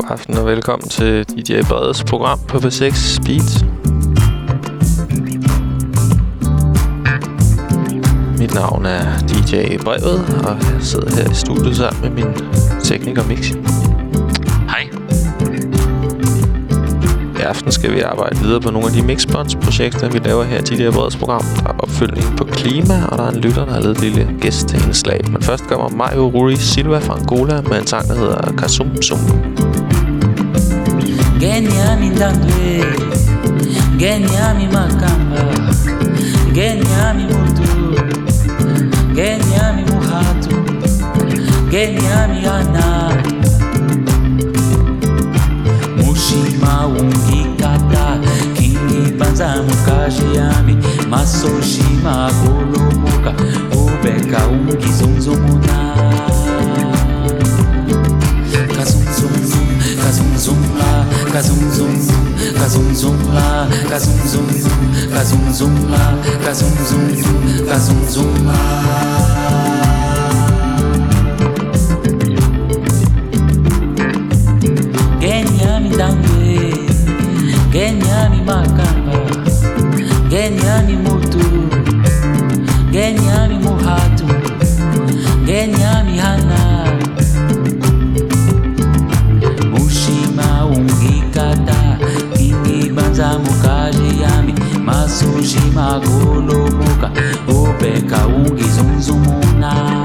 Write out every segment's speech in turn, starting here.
aften og velkommen til DJ Breds program på P6 Beat. Mit navn er DJ Brevet, og jeg sidder her i studiet sammen med min tekniker Mixi. Hej. I aften skal vi arbejde videre på nogle af de Mixbonds-projekter, vi laver her i DJ Breds program. Der er opfølgning på klima, og der er en lytter, der har lavet et lille gæstindslag. Men først kommer Mario Rui Silva fra Angola med en sang, der hedder Kasum Sum. Geniami Ndandwe, Geniami Makamba, Geniami Mutu, Geniami Muhatu, Geniami Ana, Mushima Ungikata, Kingi Banza Mukajiami, Masoshima Kolomuka, Ubeka Ungi Zunzumuna. Kazum zum kazum zum la, kazum zum kazum zum la, kazum zum kazum zum la, kazum zum kazum zum la. Geniami Ndandwe, Geniami Makamba, Geniami Mutu, Geniami Muhatu, Geniami Hana, Mushima Ungikata, Kingi Banza Mukajiami, Masushima Kolomuka, Ubeka Ungi Zunzumuna.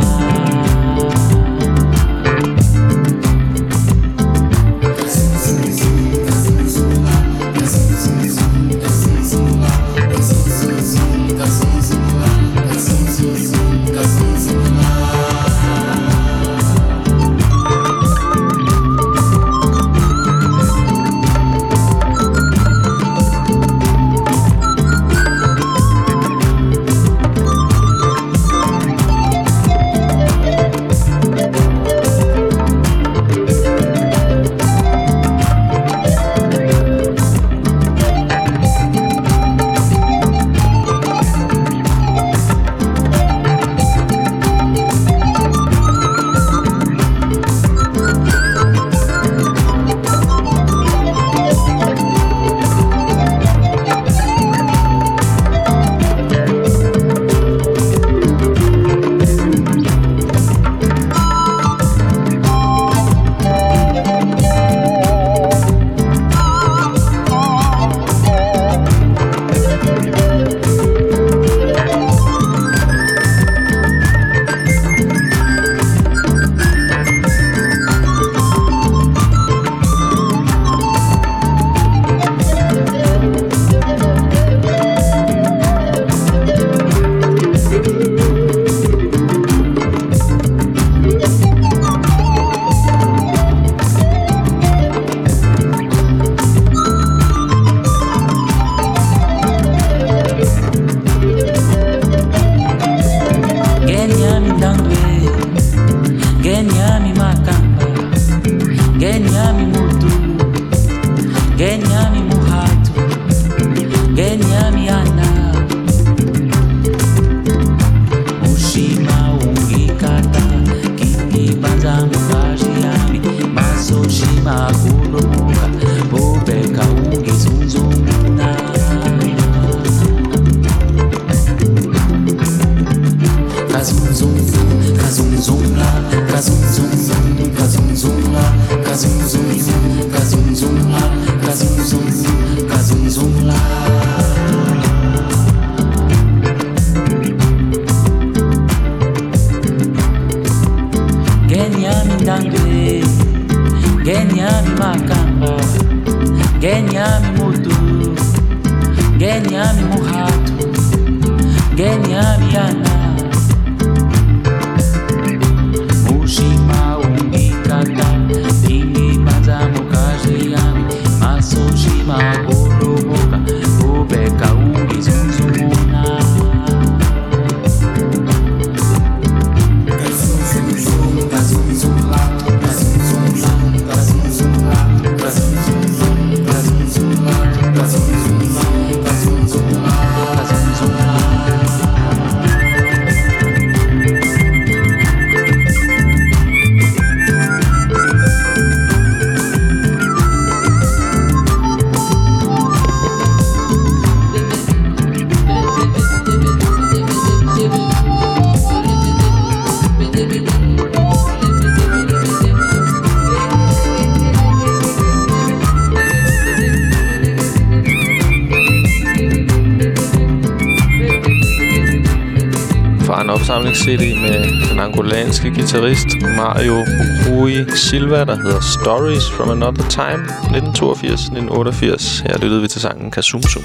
opsamlings-CD med den angolanske guitarist Mario Rui Silva, der hedder Stories from Another Time, 1982-1988. Her lyttede vi til sangen Kasumsum.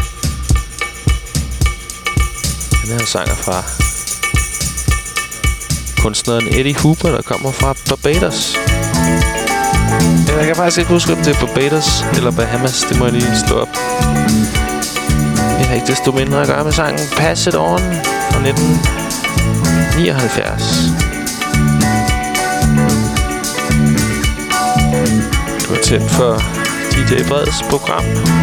Den her sang er fra kunstneren Eddie Hooper, der kommer fra Barbados. Jeg kan faktisk ikke huske, om det er Barbados eller Bahamas. Det må jeg lige slå op. Jeg har ikke desto mindre at gøre med sangen Pass It On fra 1979. Du er tændt for DJ Breds program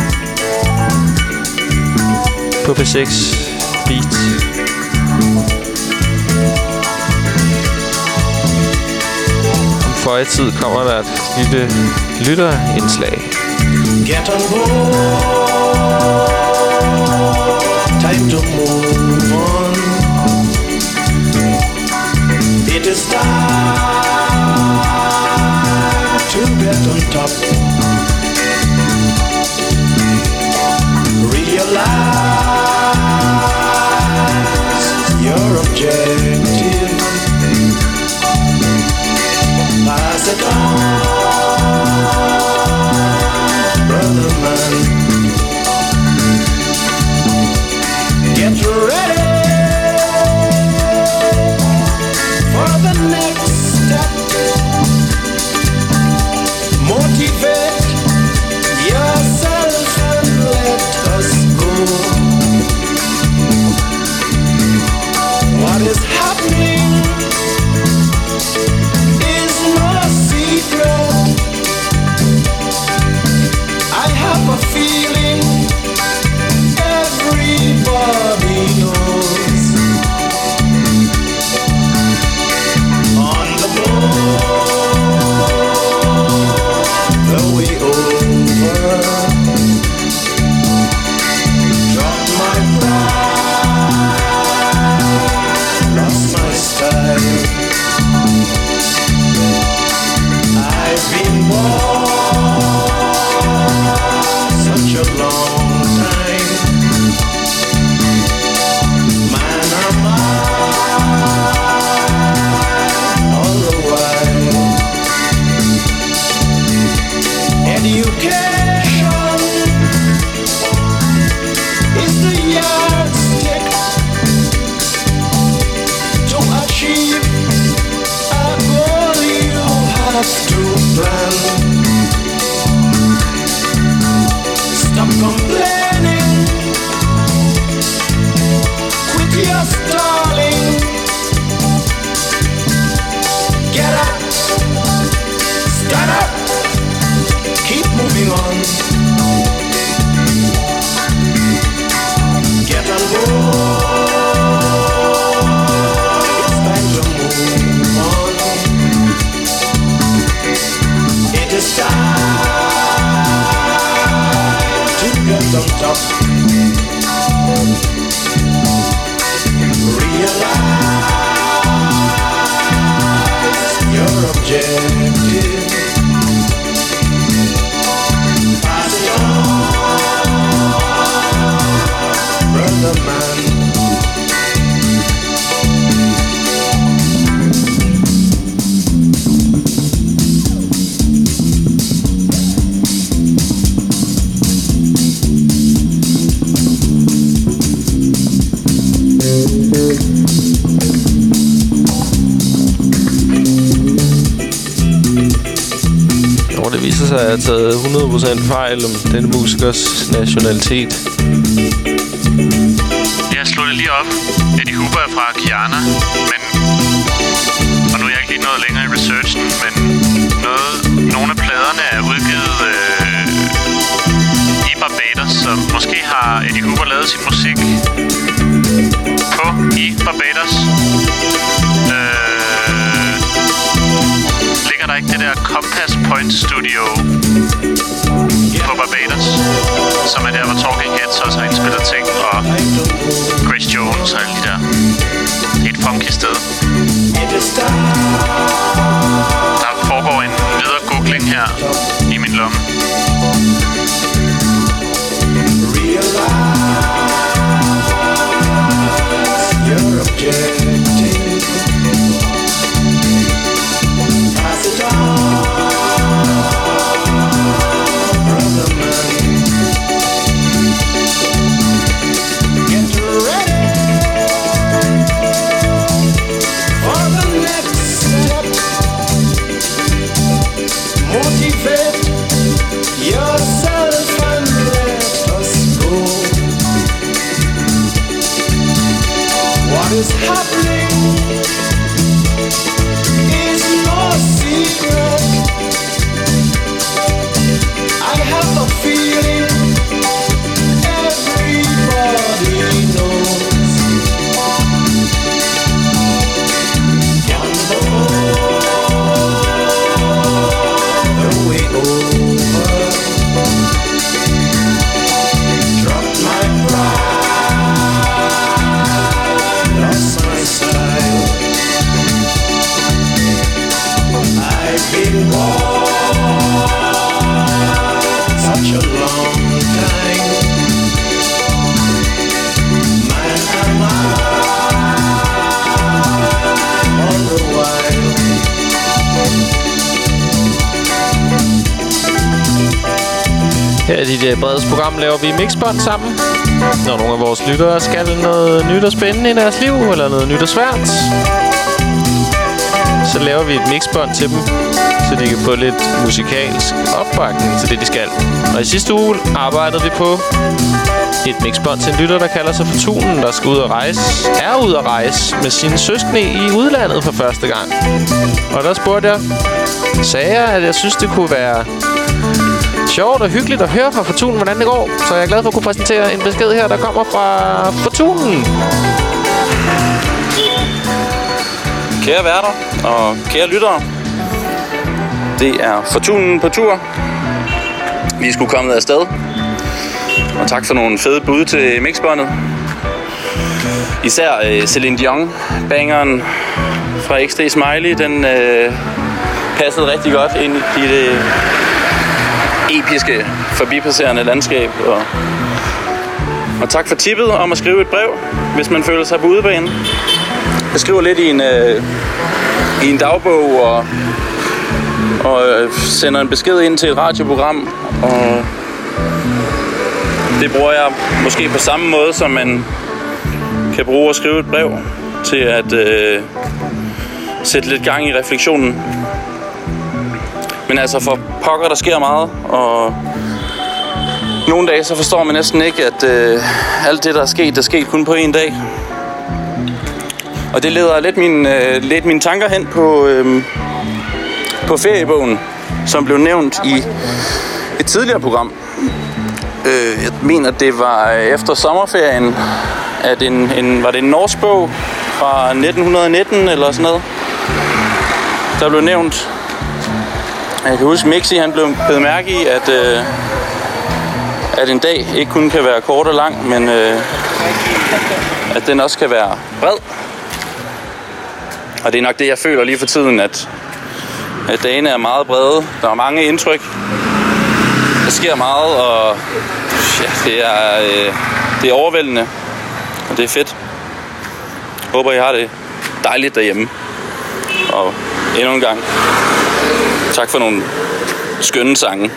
på P6 Beat. Om føjetid kommer der et lille lytterindslag. Get on board. Time to move on. It is time to get on top. Realize your objective. Pass it on, brother man. Get ready for the next step. Motivate yourself and let us go. What is happening is no secret. I have a feeling everybody knows. On the boat, the way over. Drop my pride, lost my style. I've been born such a long time. Man, am I all the while. Education is the yardstick to achieve a goal you have to plan. Stop complaining, quit your stalling. Get up, stand up, keep moving on. Get on board, it's time to move on. It is time to get on top. Realize your objective. Pass it on, brother man. Og det viser sig, at jeg har taget 100% fejl om denne musikers nationalitet. Jeg slog det lige op. Eddie Hooper er fra Guyana, men... Og nu er jeg ikke lige nået længere i researchen, men nogle af pladerne er udgivet i Barbados, så måske har Eddie Hooper lavet sin musik i Barbados. Ligger der ikke det der Compass Point Studio på Barbados, som er der, hvor Talking Heads også har indspillet ting, og Grace Jones og alle de der. Det er et funky sted. Der foregår en videre googling her i min lomme. Realize your objective. Her i DJ Breds program laver vi mixbånd sammen. Når nogle af vores lyttere skal noget nyt og spændende i deres liv, eller noget nyt og svært, så laver vi et mixbånd til dem, så de kan få lidt musikalsk opbakning til det, de skal. Og i sidste uge arbejdede vi på et mixbånd til en lytter, der kalder sig Fortunen, der skal ud og rejse, er ude at rejse med sine søskende i udlandet for første gang. Og der spurgte jeg, sagde jeg, at jeg synes, det kunne være sjovt og hyggeligt at høre fra Fortunen, hvordan det går. Så jeg er glad for at kunne præsentere en besked her, der kommer fra Fortunen. Kære værter og kære lyttere, det er Fortunen på tur. Vi skulle komme afsted. Og tak for nogle fede bud til mixbåndet. Især Celine Dion, bangeren fra XD Smiley, den passede rigtig godt ind i det episke, forbipasserende landskab. Og tak for tippet om at skrive et brev, hvis man føler sig på udebane. Jeg skriver lidt i en dagbog og sender en besked ind til et radioprogram. Og det bruger jeg måske på samme måde, som man kan bruge at skrive et brev til at sætte lidt gang i refleksionen. Men altså for pokker, der sker meget, og nogle dage så forstår man næsten ikke, at alt det, der er sket, det er sket kun på en dag. Og det leder lidt mine tanker hen på feriebogen, som blev nævnt i et tidligere program. Jeg mener, det var efter sommerferien, at var det en norsk bog fra 1919 eller sådan noget, der blev nævnt. Jeg kan huske, Mixi han blev bedt mærke i, at en dag ikke kun kan være kort og lang, men at den også kan være bred. Og det er nok det, jeg føler lige for tiden, at dagene er meget brede. Der er mange indtryk. Der sker meget, og ja, det er overvældende, og det er fedt. Håber, I har det dejligt derhjemme. Og endnu en gang, tak for nogle skønne sange.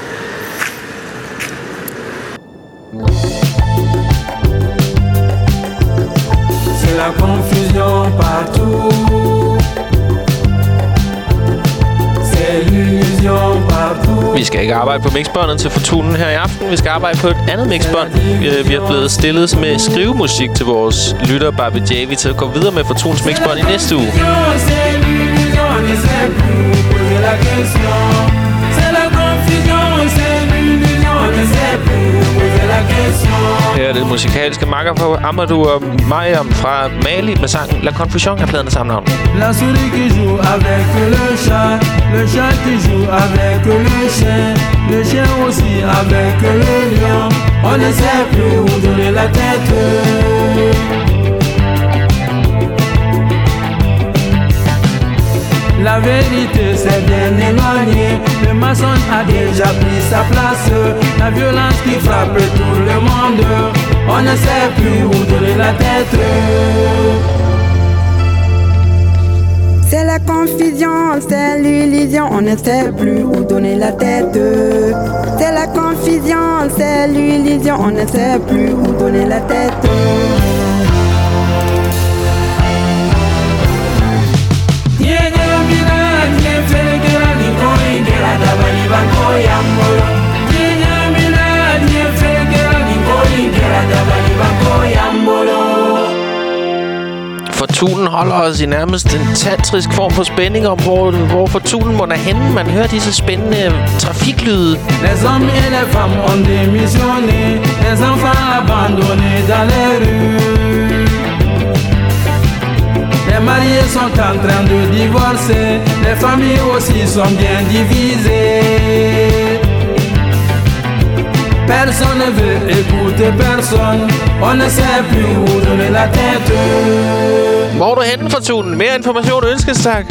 C'est la confusion partout. C'est l'illusion partout. Vi skal ikke arbejde på mixbåndet til Fortunen her i aften. Vi skal arbejde på et andet mixbånd. Vi er blevet stillet med skrivemusik til vores lytter Barbie Javi til at gå videre med Fortuns mixbånd i næste uge. Her er det musikalske makker på Amadou og Mariam fra Mali med sangen La Confusion af pladen af samme navn. La souris qui joue avec le chat qui joue avec le chien aussi avec le lion. On ne sait plus où donner la tête. La vérité s'est bien éloignée. Le maçon a déjà pris sa place. La violence qui frappe tout le monde. On ne sait plus où donner la tête. C'est la confusion, c'est l'illusion, on ne sait plus où donner la tête. C'est la confusion, c'est l'illusion, on ne sait plus où donner la tête. Fortunen holder os i nærmest en tantrisk form for spænding om, hvor Fortunen må henne. Man hører disse spændende trafiklyde. Les hommes et les femmes ont démissionné. Les enfants abandonnés dans les rues. Les mariés sont en train de divorcer. Les familles aussi sont bien divisées. Personne ne veut écouter personne. On ne sait plus où donner la tête. Hvor er du henne, Fortunen? Mere information ønskes, tak.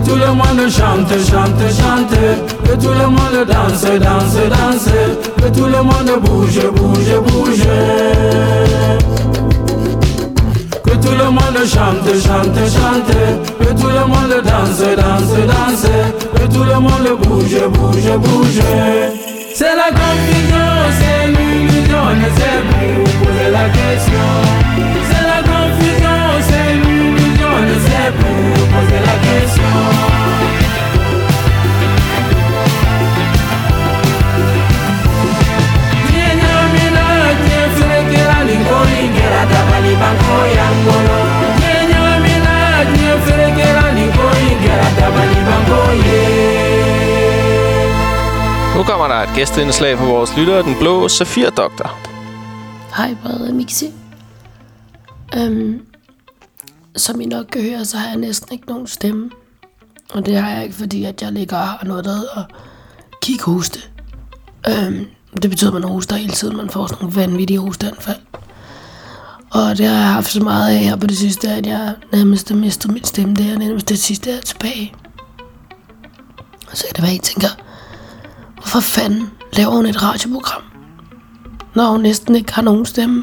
tout le monde chante, chante, chante, que tout le monde danse, danse, danse, que tout le monde bouge, bouge, bouge. Que tout le monde chante, chante, chante, que tout le monde danse, danse, danse, que tout le monde bouge, bouge, bouge. C'est la confusion, c'est l'illusion, on ne sait plus où poser la question. C'est la confusion, c'est l'illusion, on ne sait plus où poser la question. Nu kommer der et gæsteindslag for vores lyttere, den blå Safir-doktor. Hej, brødre Mixi. Som I nok kan høre, så har jeg næsten ikke nogen stemme. Og det har jeg ikke, fordi at jeg ligger og har noget, der hedder kikhoste. Det betyder, at man hoster hele tiden. Man får sådan nogle vanvittige hosteanfald. Og det har jeg haft så meget af her på det sidste, at jeg nærmest har mistet min stemme. Det er nærmest det sidste, jeg er tilbage. Og så kan det være, at I tænker, hvorfor fanden laver hun et radioprogram, når hun næsten ikke har nogen stemme?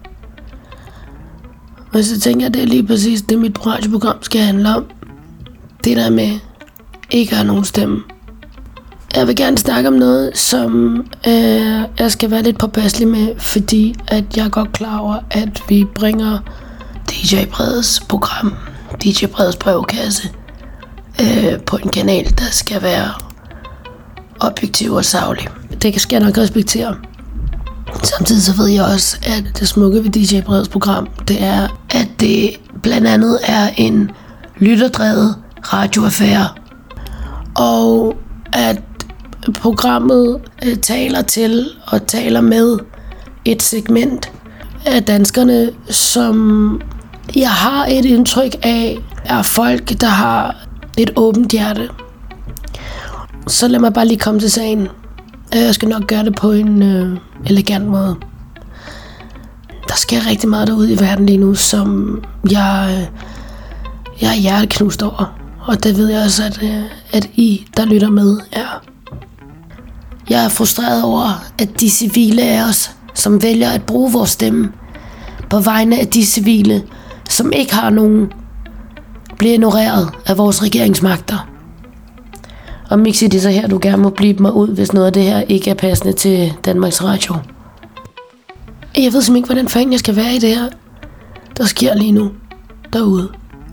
Og så tænker jeg, at det er lige præcis det, mit radioprogram skal handle om. Det der med ikke at have nogen stemme. Jeg vil gerne snakke om noget, som jeg skal være lidt påpasselig med, fordi at jeg er godt klar over, at vi bringer DJ Breds program, DJ Breds brevkasse, på en kanal, der skal være objektiv og saglig. Det skal jeg nok respektere. Samtidig så ved jeg også, at det smukke ved DJ Breds program, det er, at det blandt andet er en lytterdrevet radioaffære, og at programmet taler til og taler med et segment af danskerne, som jeg har et indtryk af, er folk, der har et åbent hjerte. Så lad mig bare lige komme til sagen. Jeg skal nok gøre det på en elegant måde. Der sker rigtig meget derude i verden lige nu, som jeg er hjerteknust over. Og det ved jeg også, at I, der lytter med, er. Jeg er frustreret over, at de civile af os, som vælger at bruge vores stemme på vegne af de civile, som ikke har nogen, bliver ignoreret af vores regeringsmagter. Og Mixi, det er så her, du gerne må blive mig ud, hvis noget af det her ikke er passende til Danmarks Radio. Jeg ved simpelthen ikke, hvordan fanden jeg skal være i det her, der sker lige nu derude.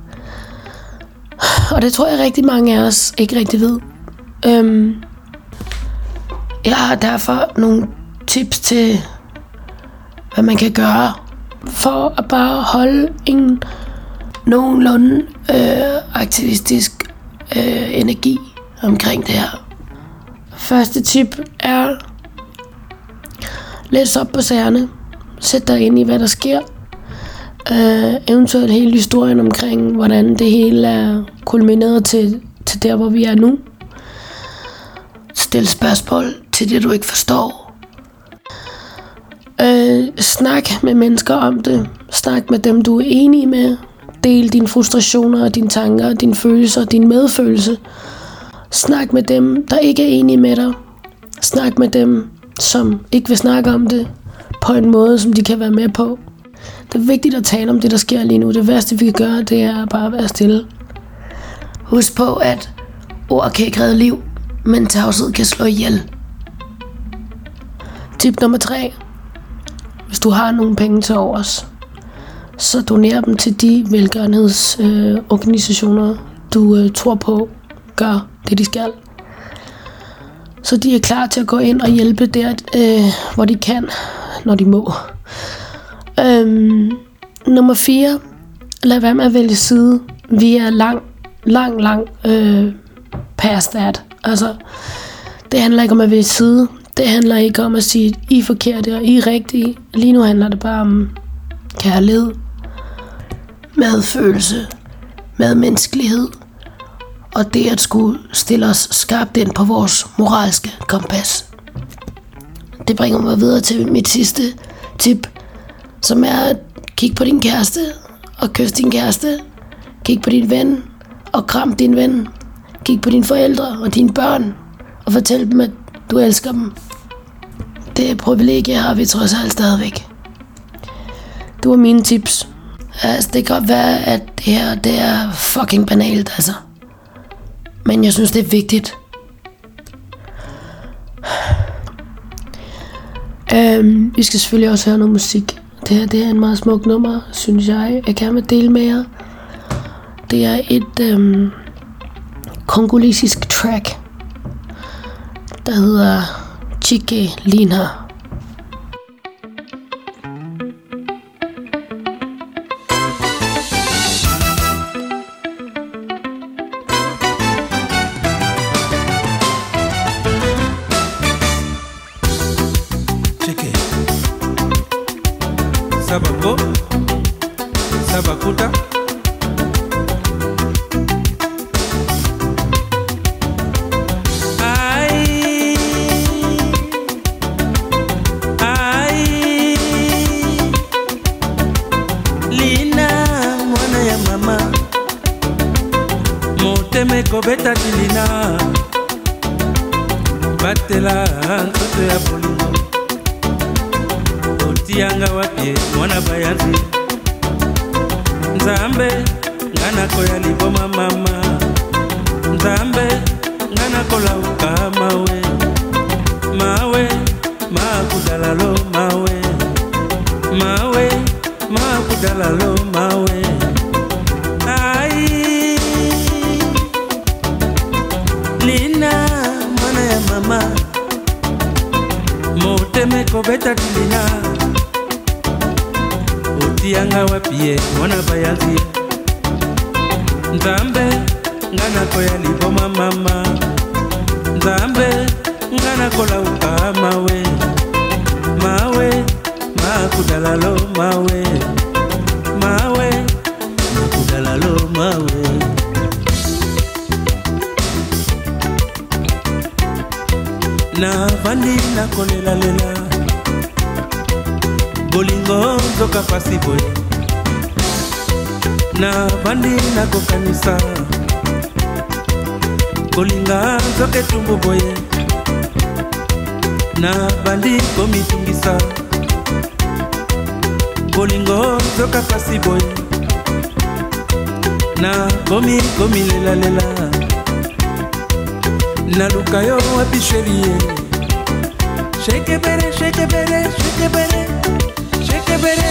Og det tror jeg rigtig mange af os ikke rigtig ved. Jeg har derfor nogle tips til, hvad man kan gøre for at bare holde en nogenlunde aktivistisk energi omkring det her. Første tip er: læs op på sagerne. Sæt dig ind i, hvad der sker. Eventuelt hele historien omkring, hvordan det hele er kulmineret til der, hvor vi er nu. Stil spørgsmål til det, du ikke forstår. Snak med mennesker om det. Snak med dem, du er enig med. Del dine frustrationer og dine tanker, dine følelser, din medfølelse. Snak med dem, der ikke er enige med dig. Snak med dem, som ikke vil snakke om det på en måde, som de kan være med på. Det er vigtigt at tale om det, der sker lige nu. Det værste, vi kan gøre, det er bare at være stille. Husk på, at ord kan ikke redde liv, men tavshed kan slå ihjel. Tip nummer 3. Hvis du har nogle penge til overs, så doner dem til de velgørenhedsorganisationer, du tror på, gør det, de skal. Så de er klar til at gå ind og hjælpe der, hvor de kan, når de må. Nummer 4. Lad være med at vælge side. Vi er lang past that. Altså, det handler ikke om at vælge side. Det handler ikke om at sige, I er forkerte og I er rigtige. Lige nu handler det bare om kærlighed, medfølelse, medmenneskelighed og det at skulle stille os skarpt ind på vores moralske kompas. Det bringer mig videre til mit sidste tip, som er at kigge på din kæreste og kysse din kæreste. Kig på din ven og kram din ven. kigge på dine forældre og dine børn og fortælle dem, at du elsker dem. Det privilegie har vi trods alt stadigvæk. Det var mine tips. Altså, det kan godt være, at det her, det er fucking banalt, altså. Men jeg synes, det er vigtigt. Vi skal selvfølgelig også høre noget musik. Det her, det er en meget smuk nummer, synes jeg gerne vil dele med jer. Det er et kongolesisk track, der hedder Chike Lina. Sabako, Sabakuta. Lina, mwana ya mama, moteme kobeta tilina, batela nkoto ya bolingo. Tianga wapie mwana bayanzi Nzambe ngana koya liboma mama Nzambe ngana kola uka mawe Mawe makudalalo mawe Mawe makudalalo mawe Ai Lina mwana ya mama Moteme kobeta tilina Tianga wapie mwana bayanzi Nzambe ngana koya liboma mama Nzambe ngana kola uka mawe Mawe makudalalo mawe Mawe makudalalo mawe Na vandi na kolela lela Bolingo zoka pasi boy Na bandi na kokanisa Bolinga zoke tumbu boy Na bandi komitungisa Bolingo zoka pasi boy Na komi lela lela Na luka yo wapi sherie Shake bere, shake bere, shake bere Shake bere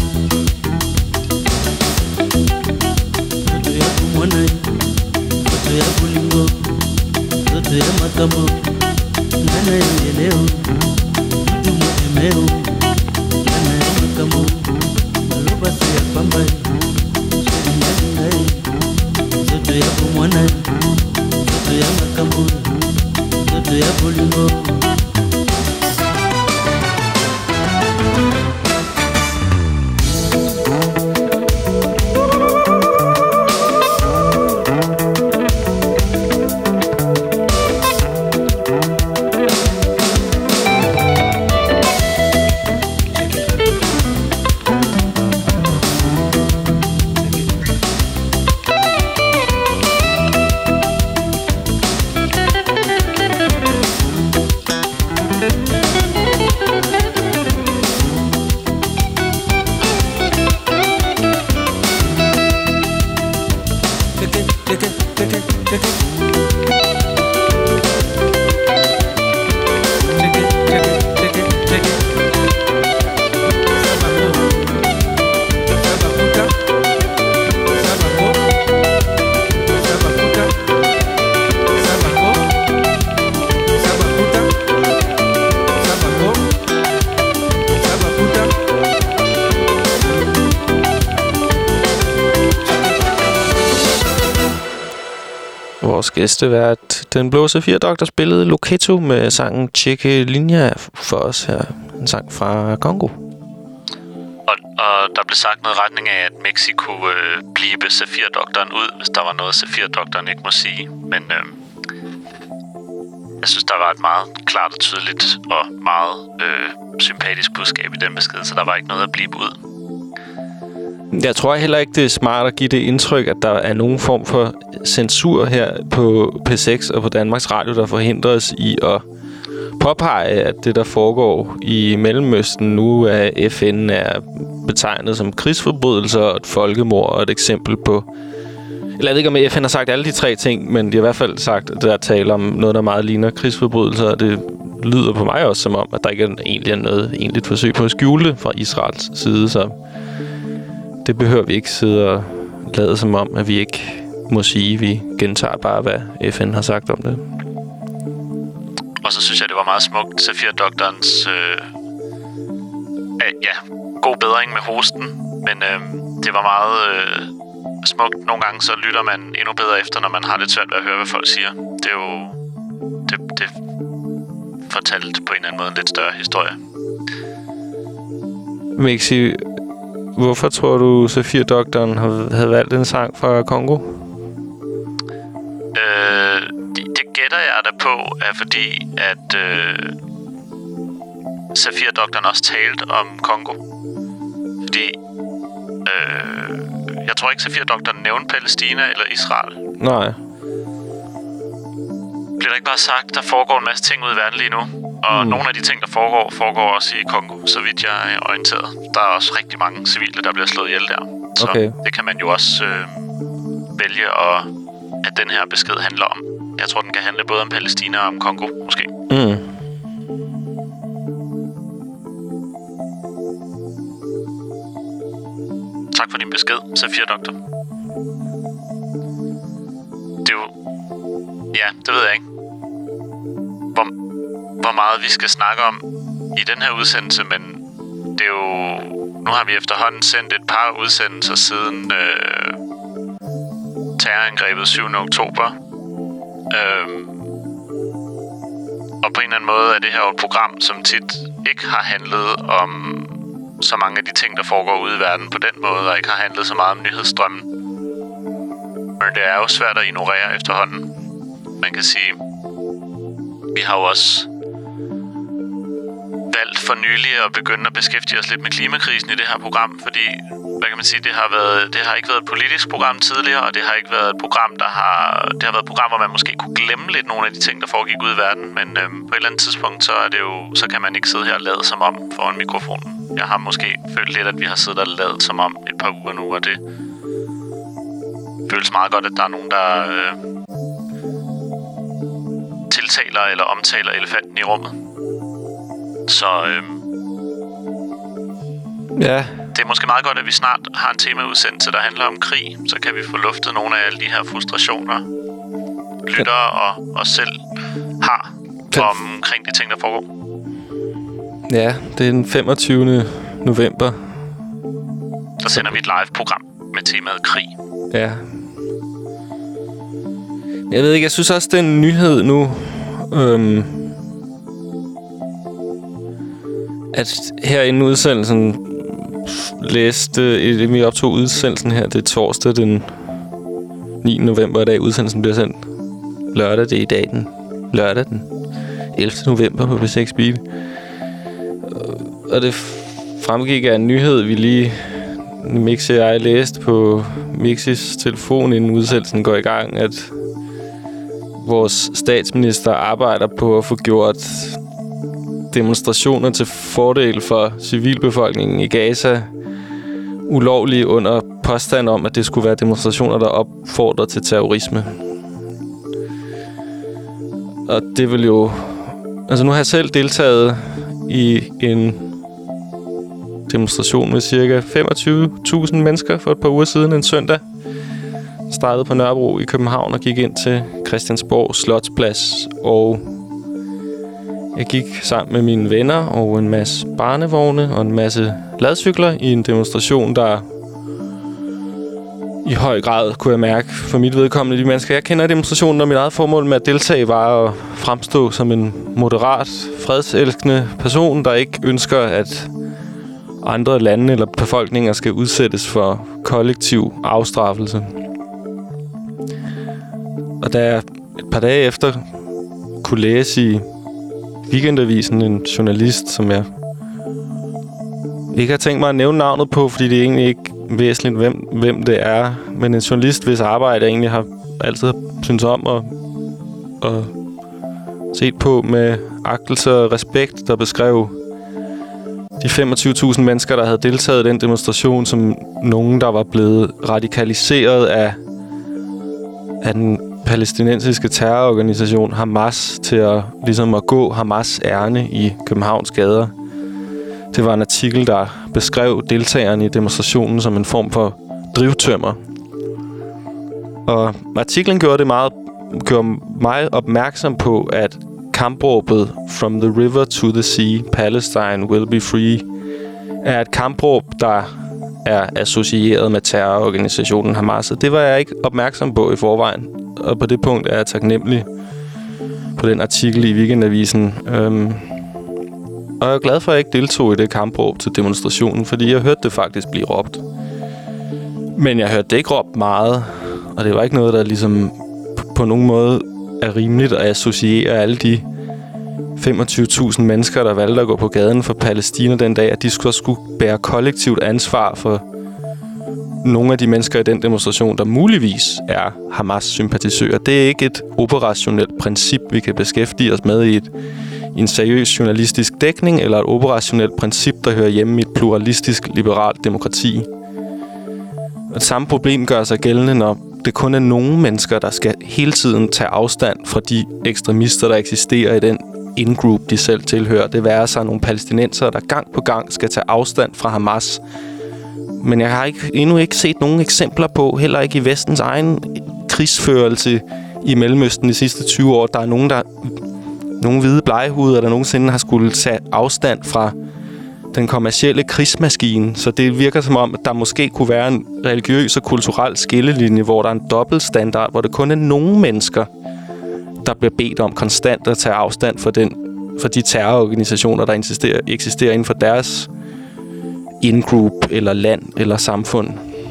Toto ya kumwana Toto ya kulingo Toto ya makambo Nana ya yeleo Tutu mutemeo Nana ya makambo Alubasa ya pambai Sheri ya lingai Toto ya kumwana Toto ya makambo Toto ya kulingo Vores gæstevært, den blå Safir-doktor, spillede Loketo med sangen Chike Linja for os her. En sang fra Congo. Og der blev sagt noget i retning af, at Mexico blive Safir-doktoren ud, hvis der var noget, Safir-doktoren ikke må sige. Men jeg synes, der var et meget klart og tydeligt og meget sympatisk budskab i den besked, så der var ikke noget at blive ud. Jeg tror heller ikke, det er smart at give det indtryk, at der er nogen form for censur her på P6 og på Danmarks Radio, der forhindrer os i at påpege, at det, der foregår i Mellemøsten nu af FN, er betegnet som krigsforbrydelser og et folkemord og et eksempel på... Eller jeg ved ikke, om FN har sagt alle de 3 ting, men de har i hvert fald sagt, at der taler om noget, der meget ligner krigsforbrydelser, og det lyder på mig også som om, at der ikke egentlig er noget egentligt forsøg på at skjule det fra Israels side, så det behøver vi ikke sidde og lade som om, at vi ikke må sige. Vi gentager bare, hvad FN har sagt om det. Og så synes jeg, det var meget smukt, Safir-doktorens god bedring med hosten. Men det var meget smukt. Nogle gange så lytter man endnu bedre efter, når man har lidt svært ved at høre, hvad folk siger. Det er jo... Det fortalt på en eller anden måde en lidt større historie. Mixi, hvorfor tror du, Safir-doktoren havde valgt en sang fra Congo? Det gætter jeg da på, er fordi, at Safir-doktoren også talte om Congo. Fordi jeg tror ikke, Safir-doktoren nævnte Palæstina eller Israel. Nej. Bliver der ikke bare sagt, der foregår en masse ting ud i verden lige nu? Og nogle af de ting, der foregår også i Congo, så vidt jeg er orienteret. Der er også rigtig mange civile, der bliver slået ihjel der. Så det kan man jo også vælge, at den her besked handler om. Jeg tror, den kan handle både om Palæstina og om Congo, måske. Tak for din besked, Safir-doktor. Det er jo... Ja, det ved jeg ikke. Hvor meget vi skal snakke om i den her udsendelse, men det er jo... Nu har vi efterhånden sendt et par udsendelser siden terrorangrebet 7. oktober. Og på en eller anden måde er det her et program, som tit ikke har handlet om så mange af de ting, der foregår ude i verden på den måde, og ikke har handlet så meget om nyhedsstrømmen. Men det er jo svært at ignorere efterhånden. Man kan sige, vi har jo også valgt for nylig at begynde at beskæftige os lidt med klimakrisen i det her program, fordi, hvad kan man sige, det har ikke været et politisk program tidligere, og det har ikke været et program, det har været et program, hvor man måske kunne glemme lidt nogle af de ting, der foregik ude i verden, men på et eller andet tidspunkt, så kan man ikke sidde her og lade som om foran mikrofonen. Jeg har måske følt lidt, at vi har siddet og ladet som om et par uger nu, og det føles meget godt, at der er nogen, der tiltaler eller omtaler elefanten i rummet. Så ja. Det er måske meget godt, at vi snart har en temaudsendelse, der handler om krig. Så kan vi få luftet nogle af alle de her frustrationer, lyttere og os selv har omkring de ting, der foregår. Ja, det er den 25. november. Der sender vi et live-program med temaet krig. Ja. Jeg ved ikke, jeg synes også, det er en nyhed nu, at herinde udsendelsen læste, vi optog udsendelsen her, det er torsdag den 9. november, i dag udsendelsen bliver sendt. Lørdag, det er i dag lørdag den 11. november på B6 Beat. Og det fremgik af en nyhed, vi lige Mixi og jeg læste på Mixis telefon, inden udsendelsen går i gang, at vores statsminister arbejder på at få gjort demonstrationer til fordel for civilbefolkningen i Gaza ulovlige under påstand om, at det skulle være demonstrationer, der opfordrer til terrorisme. Og det vil jo... Altså nu har jeg selv deltaget i en demonstration med cirka 25.000 mennesker for et par uger siden en søndag. Startede på Nørrebro i København og gik ind til Christiansborg Slotsplads, og jeg gik sammen med mine venner og en masse barnevogne og en masse ladcykler i en demonstration, der i høj grad, kunne jeg mærke, for mit vedkommende, de mennesker, jeg kender demonstrationen, og mit eget formål med at deltage var at fremstå som en moderat, fredselskende person, der ikke ønsker, at andre lande eller befolkninger skal udsættes for kollektiv afstraffelse. Og da jeg et par dage efter kunne læse i Weekendavisen en journalist, som jeg ikke har tænkt mig at nævne navnet på, fordi det egentlig ikke væsentligt, hvem det er. Men en journalist, hvis arbejde jeg egentlig har altid synes om og set på med agtelse og respekt, der beskrev de 25.000 mennesker, der havde deltaget i den demonstration, som nogen, der var blevet radikaliseret af den palæstinensiske terrororganisation Hamas til at gå Hamas ærne i Københavns gader. Det var en artikel, der beskrev deltagerne i demonstrationen som en form for drivtømmer. Og artiklen gjorde mig opmærksom på, at kampråbet From the river to the sea, Palestine will be free er et kampråb, der er associeret med terrororganisationen Hamas. Og det var jeg ikke opmærksom på i forvejen. Og på det punkt er jeg taknemmelig på den artikel i Weekendavisen. Og jeg er glad for, at jeg ikke deltog i det kampråb til demonstrationen, fordi jeg hørte det faktisk blive råbt. Men jeg hørte det ikke råbt meget, og det var ikke noget, der ligesom på nogen måde er rimeligt at associere alle de 25.000 mennesker, der valgte at gå på gaden for Palæstina den dag, at de skulle bære kollektivt ansvar for nogle af de mennesker i den demonstration, der muligvis er Hamas-sympatisører. Det er ikke et operationelt princip, vi kan beskæftige os med i en seriøs journalistisk dækning, eller et operationelt princip, der hører hjemme i et pluralistisk, liberalt demokrati. Og det samme problem gør sig gældende, når det kun er nogle mennesker, der skal hele tiden tage afstand fra de ekstremister, der eksisterer i den in-group, de selv tilhører. Det være sig nogle palæstinenser, der gang på gang skal tage afstand fra Hamas. Men jeg har endnu ikke set nogen eksempler på, heller ikke i Vestens egen krigsførelse i Mellemøsten de sidste 20 år. Der er nogle hvide blegehuder, der nogensinde har skulle tage afstand fra den kommercielle krigsmaskine. Så det virker som om, at der måske kunne være en religiøs og kulturel skillelinje, hvor der er en dobbeltstandard, hvor det kun er nogle mennesker, der bliver bedt om konstant at tage afstand for de terrororganisationer, der eksisterer inden for deres in-group eller land eller samfund.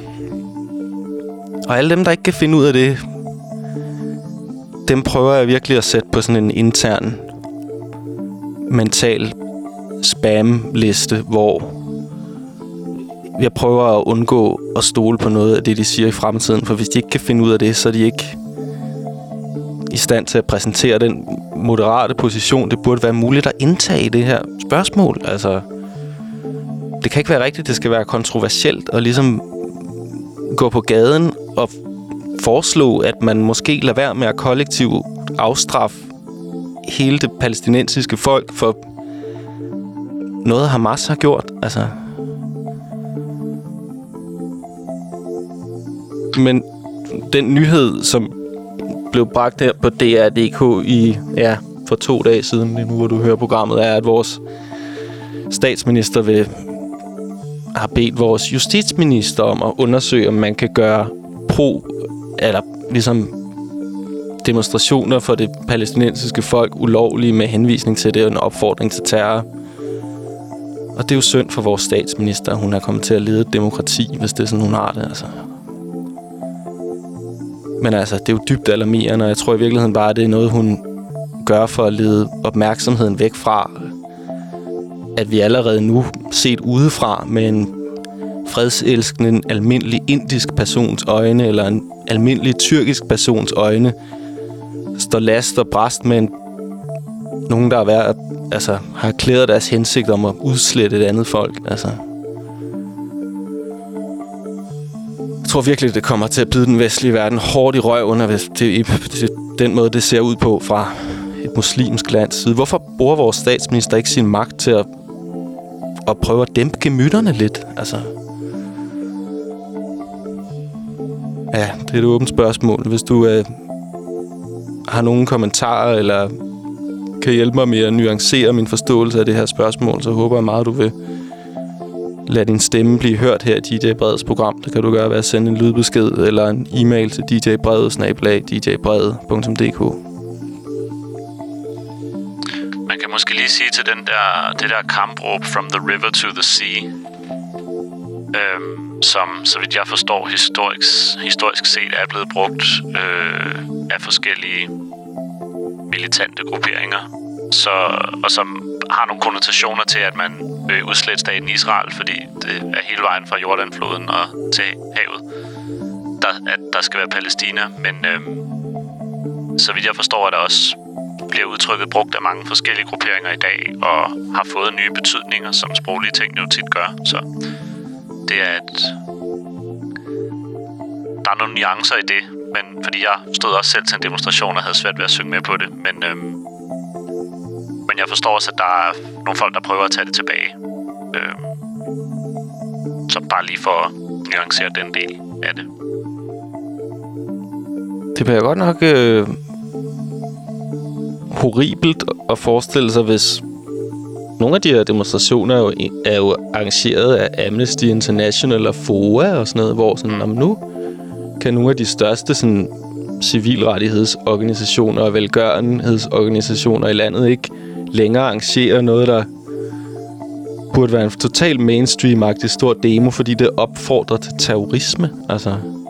Og alle dem, der ikke kan finde ud af det, dem prøver jeg virkelig at sætte på sådan en intern mental spam-liste, hvor jeg prøver at undgå at stole på noget af det, de siger i fremtiden. For hvis de ikke kan finde ud af det, så er de ikke i stand til at præsentere den moderate position, det burde være muligt at indtage i det her spørgsmål. Altså, det kan ikke være rigtigt, det skal være kontroversielt og ligesom gå på gaden og foreslå, at man måske lader være med at kollektivt afstraffe hele det palæstinensiske folk for noget, Hamas har gjort. Altså. Men den nyhed, som blev bragt her på DR.dk for 2 dage siden, nu hvor du hører programmet, er, at vores statsminister har bedt vores justitsminister om at undersøge, om man kan gøre eller ligesom demonstrationer for det palæstinensiske folk ulovlige med henvisning til det og en opfordring til terror. Og det er jo synd for vores statsminister, hun er kommet til at lede et demokrati, hvis det er sådan, hun har det, altså. Men altså, det er jo dybt alarmerende, og jeg tror i virkeligheden bare, at det er noget, hun gør for at lede opmærksomheden væk fra, at vi allerede nu set udefra med en fredselskende, en almindelig indisk persons øjne, eller en almindelig tyrkisk persons øjne, står last og brast med nogen, der har erklæret deres hensigt om at udslette et andet folk. Altså. Jeg tror virkelig, det kommer til at bide den vestlige verden hårdt i røven, hvis den måde, det ser ud på fra et muslimsk lands side. Hvorfor bruger vores statsminister ikke sin magt til at prøve at dæmpe gemytterne lidt? Altså. Ja, det er et åbent spørgsmål. Hvis du har nogle kommentarer, eller kan hjælpe mig med at nuancere min forståelse af det her spørgsmål, så håber jeg meget, at du vil lade din stemme blive hørt her i DJ Breds program. Det kan du gøre ved at sende en lydbesked eller en e-mail til djbrede@djbrede.dk. Man kan måske lige sige til det der kampråb From the river to the sea, som, så vidt jeg forstår, historisk set er blevet brugt af forskellige militante grupperinger, og som har nogle konnotationer til, at man udsletstaten Israel, fordi det er hele vejen fra Jordanfloden og til havet. Der skal være Palæstina, men så vidt jeg forstår, at der også bliver udtrykket brugt af mange forskellige grupperinger i dag, og har fået nye betydninger, som sproglige ting jo tit gør. Så det er der er nogle nuancer i det, men fordi jeg stod også selv til en demonstration og havde svært ved at synge med på det, men jeg forstår også, at der er nogle folk, der prøver at tage det tilbage. Så bare lige for at nuancere den del af det. Det bliver godt nok horribelt at forestille sig, hvis nogle af de her demonstrationer er jo arrangeret af Amnesty International og FOA og sådan noget, hvor sådan, nu kan nogle af de største sådan, civilrettighedsorganisationer og velgørenhedsorganisationer i landet ikke længere arrangere noget, der burde være en total mainstream-agtig stor demo, fordi det opfordrer til terrorisme. Altså,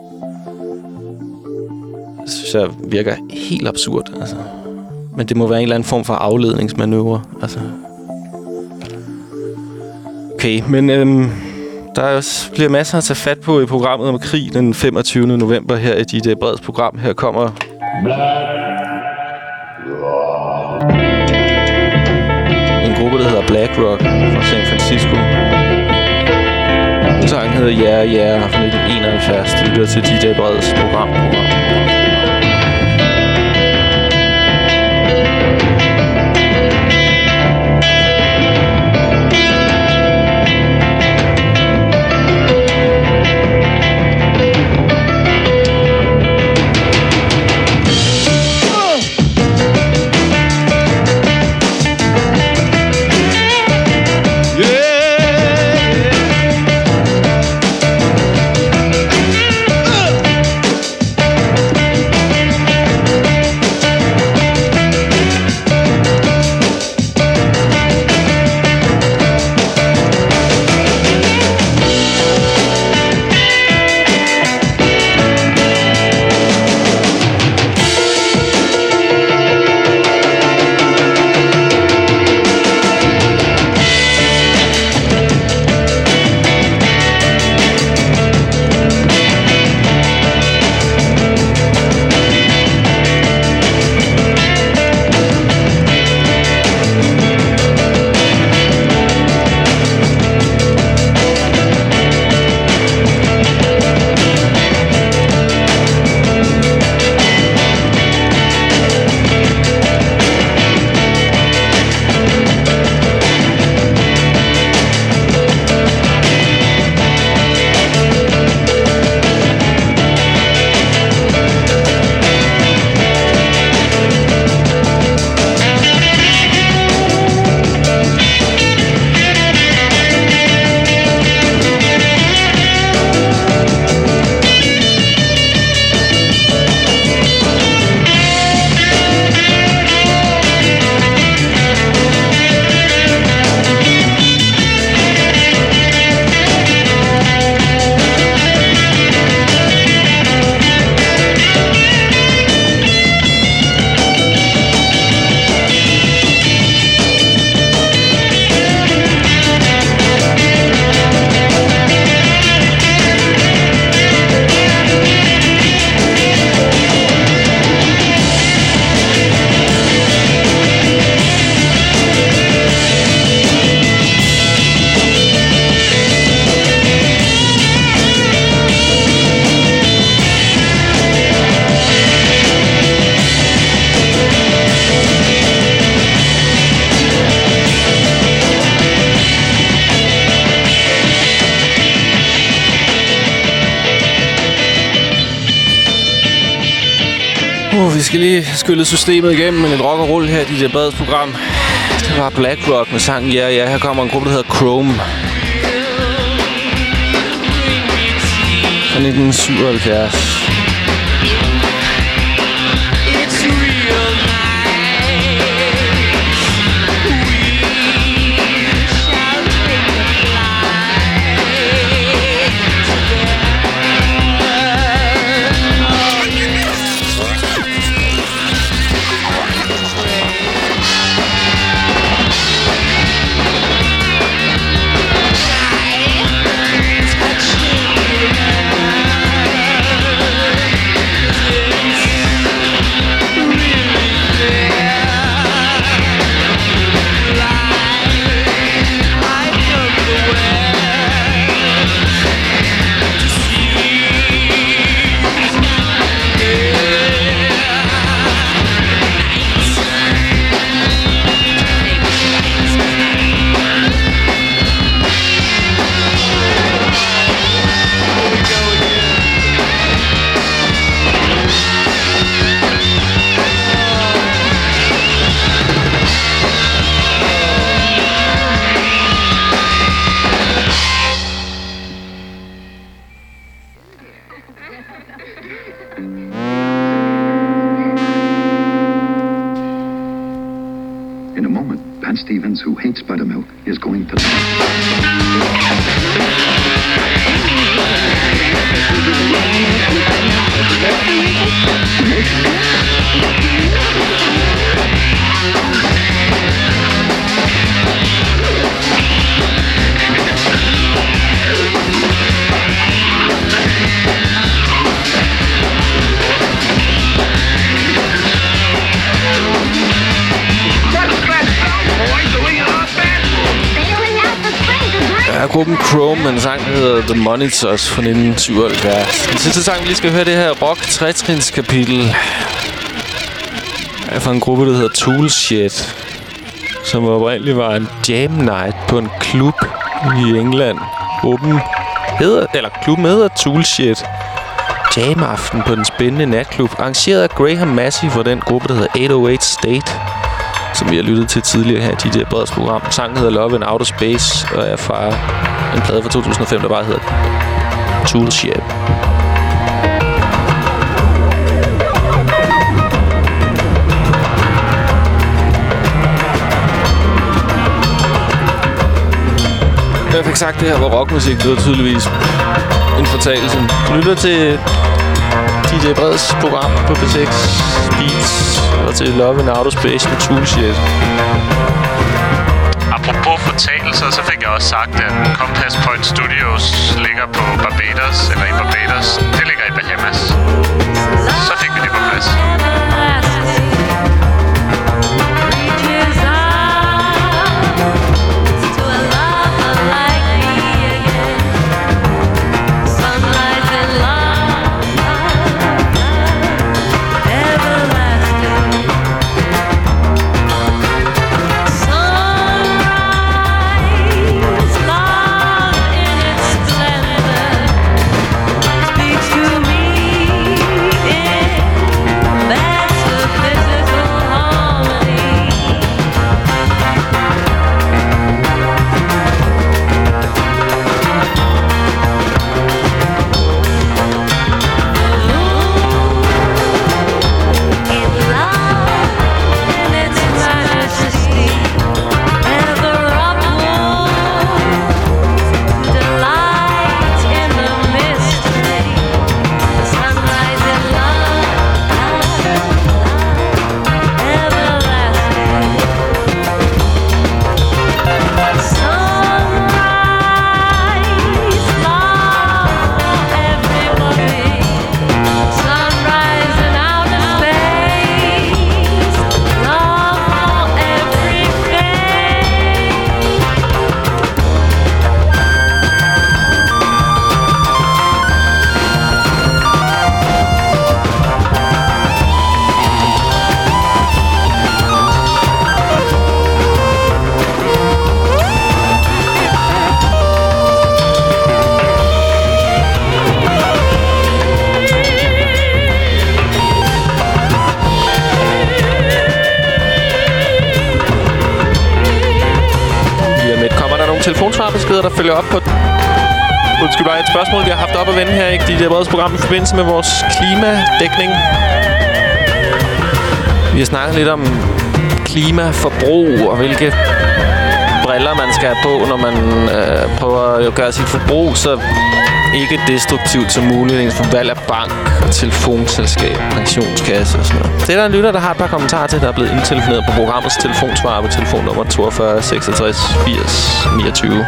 det synes jeg virker helt absurd. Altså. Men det må være en eller anden form for afledningsmanøvre. Altså. Okay, men der bliver masser at tage fat på i programmet om krig den 25. november her i dit Breds program. Her kommer en gruppe, der hedder Black Rock fra San Francisco. Sangen hedder Yeah Yeah fra 1971. Det lytter til dit Breds program. Vi skal lige skylle systemet igennem med lidt rock og roll her i det Breds program. Det var Black Rock med sangen Ja Ja. Her kommer en gruppe, der hedder Chrome. Fra 1977. In a moment, Pat Stevens, who hates buttermilk, is going to... Ja, gruppen Chrome med en sang, der hedder The Monitors fra 1977. Den sidste sang, vi lige skal høre, det her rock trætrinskapitel er fra en gruppe, der hedder Toolshed, som oprindeligt var en jam night på en klub i England. Klubben hedder Toolshed. Jam-aften på den spændende natklub, arrangeret af Graham Massey for den gruppe, der hedder 808 State, som vi har lyttet til tidligere her i DJ Breds program. Sangen hedder Love in Outer Space, og er fra en plade fra 2005, der bare hedder Toolshed. Jeg fik sagt, det her var rockmusik. Det var tydeligvis en fortalelse. Du lytter til DJ Breds program på P6 Beats og til Love in Outer Space med Toolshed. Apropos fortalelser, så fik jeg også sagt, at Compass Point Studios ligger på Barbados, eller i Barbados. Det ligger i Bahamas. Så fik vi det på plads. Telefonsvarbeskeder, der følger op på... Undskyld mig, et spørgsmål, vi har haft op at vende her i DJ Breds program i forbindelse med vores klimadækning. Vi har snakket lidt om klimaforbrug og hvilke briller man skal have på, når man prøver at gøre sit forbrug så ikke destruktivt som muligt inden for valg af bank og telefonselskab, pensionskasse og sådan noget. Det er der en lytter, der har et par kommentarer til, der er blevet indtelefoneret på programmets telefonsvar på telefonnummer 42 66 80 29.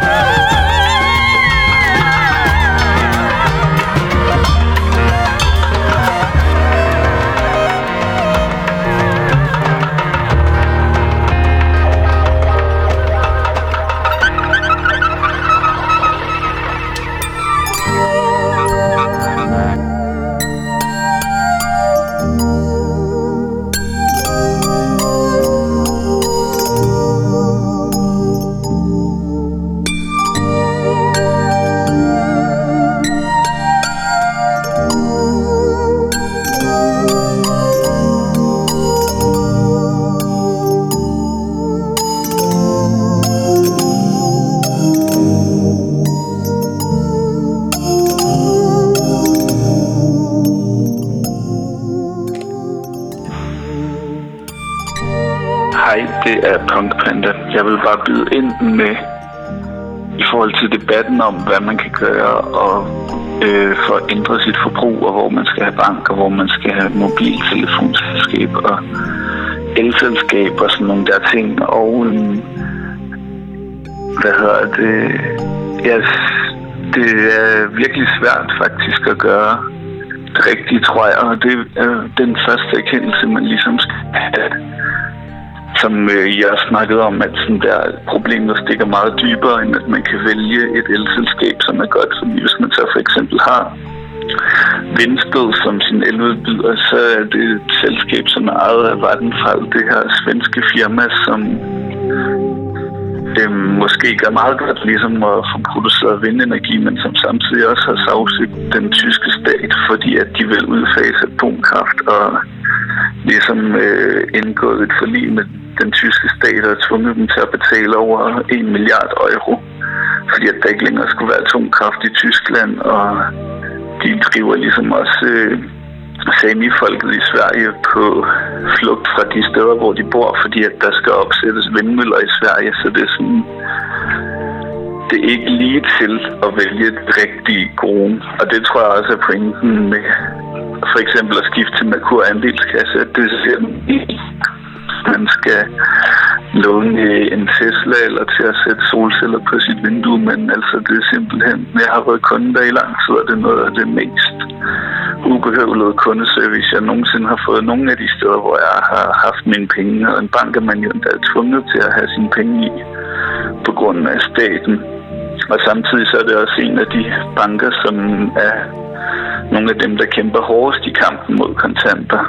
det er Punk Panda. Jeg vil bare byde ind med i forhold til debatten om, hvad man kan gøre og for at ændre sit forbrug, og hvor man skal have bank, og hvor man skal have mobiltelefonselskab og elselskab og sådan nogle der ting. Og det er virkelig svært faktisk at gøre det rigtige, tror jeg, og det er den første erkendelse, man ligesom skal have. Som jeg snakkede om, at sådan der problemet stikker meget dybere, end at man kan vælge et elselskab, som er godt. Så hvis man så for eksempel har Vindsted som sin eludbyder, så er det et selskab, som er ejet af Vattenfall, det her svenske firma, som måske gør meget godt ligesom at få produceret vindenergi, men som samtidig også har sagsøgt den tyske stat, fordi at de vil udfase atomkraft og ligesom indgået et forlig med den tyske stat og tvunget dem til at betale over 1 milliard euro, fordi at der ikke længere skulle være atomkraft i Tyskland, og de driver ligesom også samifolket i Sverige på flugt fra de steder, hvor de bor, fordi at der skal opsættes vindmøller i Sverige, så det er sådan, det er ikke lige til at vælge det rigtige gode, og det tror jeg også er pointen med for eksempel at skifte til Merkur andelskasse, at det er man skal låne en Tesla eller til at sætte solceller på sit vindue, men altså det er simpelthen, jeg har været kunde der i lang tid, og det er noget af det mest ubehøvlede kundeservice, jeg nogensinde har fået. Nogle af de steder, hvor jeg har haft mine penge, og en bank er man jo endda tvunget til at have sine penge i på grund af staten. Og samtidig så er det også en af de banker, som er nogle af dem, der kæmper hårdest i kampen mod kontanter.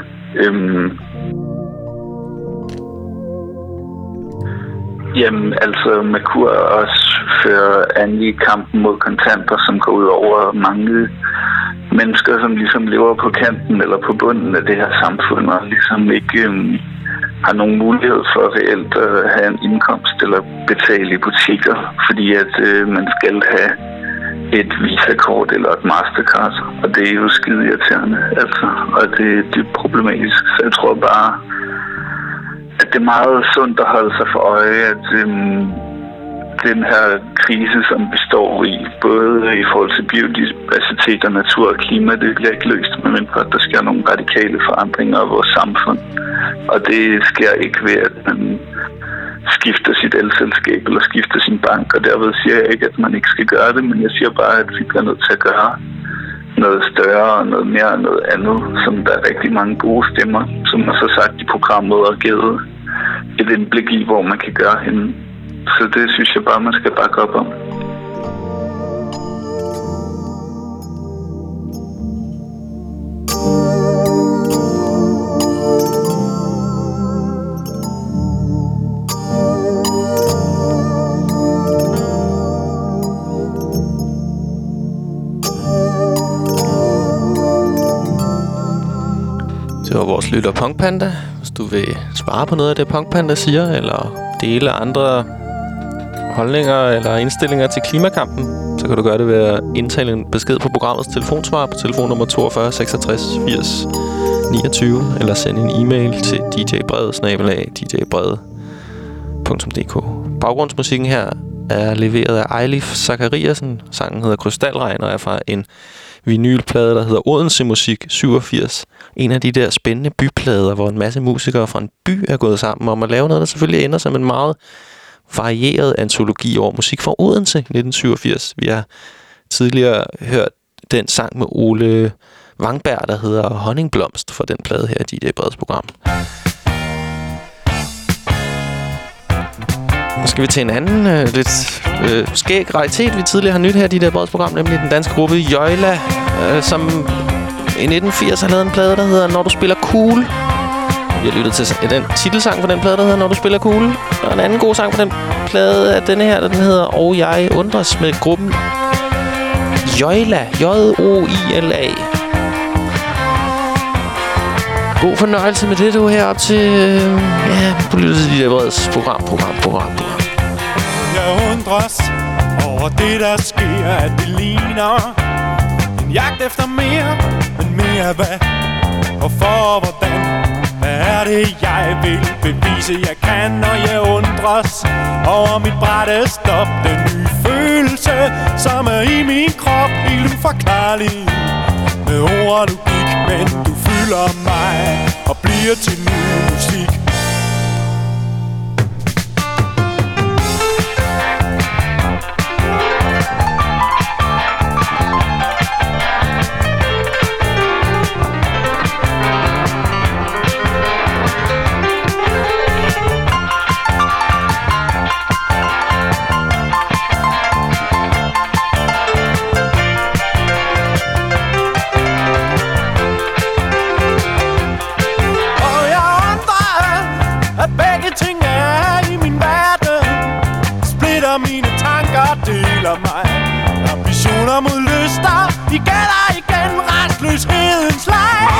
Jamen, altså Merkur også fører an i kampen mod kontanter, som går ud over mange mennesker, som ligesom lever på kanten eller på bunden af det her samfund, og ligesom ikke har nogen mulighed for reelt at have en indkomst eller betale i butikker, fordi at man skal have et Visa-kort eller et Mastercard, og det er jo skide irriterende, altså, og det er problematisk, så jeg tror bare, at det er meget sundt at holde sig for øje, at den her krise, som vi står i, både i forhold til biodiversitet og natur og klima, det bliver ikke løst, medmindre at der sker nogle radikale forandringer af vores samfund. Og det sker ikke ved, at man skifter sit elselskab eller skifter sin bank, og derved siger jeg ikke, at man ikke skal gøre det, men jeg siger bare, at vi bliver nødt til at gøre noget større og noget mere og noget andet, som der er rigtig mange gode stemmer, som har så sagt i programmet og givet et indblik i, hvor man kan gøre hende. Så det synes jeg bare, man skal bakke op om. Det var vores lytter Punk Panda. Hvis du vil svare på noget af det, Punk Panda siger, eller dele andre holdninger eller indstillinger til klimakampen, så kan du gøre det ved at indtale en besked på programmets telefonsvar på telefonnummer 42 66 80 29, eller sende en e-mail til djbrede@djbrede.dk. Baggrundsmusikken her er leveret af Eilif Zachariasen. Sangen hedder Krystalregn og er fra en vinylplade, der hedder Odense Musik 87. En af de der spændende byplader, hvor en masse musikere fra en by er gået sammen om at lave noget, der selvfølgelig ender som en meget varieret antologi over musik fra Odense 1987. Vi har tidligere hørt den sang med Ole Wangberg, der hedder Honningblomst, fra den plade her i DJ Breds program. Nu skal vi til en anden lidt skæg raritet, vi tidligere har nyt her i DJ Breds program, nemlig den danske gruppe Jøjla, som i 1980 har lavet en plade, der hedder Når du spiller cool. Vi har lyttet til den titelsang for den plade, der hedder Når du spiller cool. Og en anden god sang for den plade er denne her, den hedder Og jeg undres, med gruppen Jøjla. J-O-I-L-A. God fornøjelse med det, du herop til... du lytter til DJ Breds program. Jeg undres over det, der sker, at det ligner en jagt efter mere, men mere hvad? Hvorfor og hvordan? Hvad er er det jeg vil bevise jeg kan, og jeg undres over mit brætte stop. Den nye følelse, som er i min krop, helt uforklarlig. Med ord og logik, men du fylder mig og bliver til ny musik. Ambitioner mod lyster, igen og igen, restløshedens leg.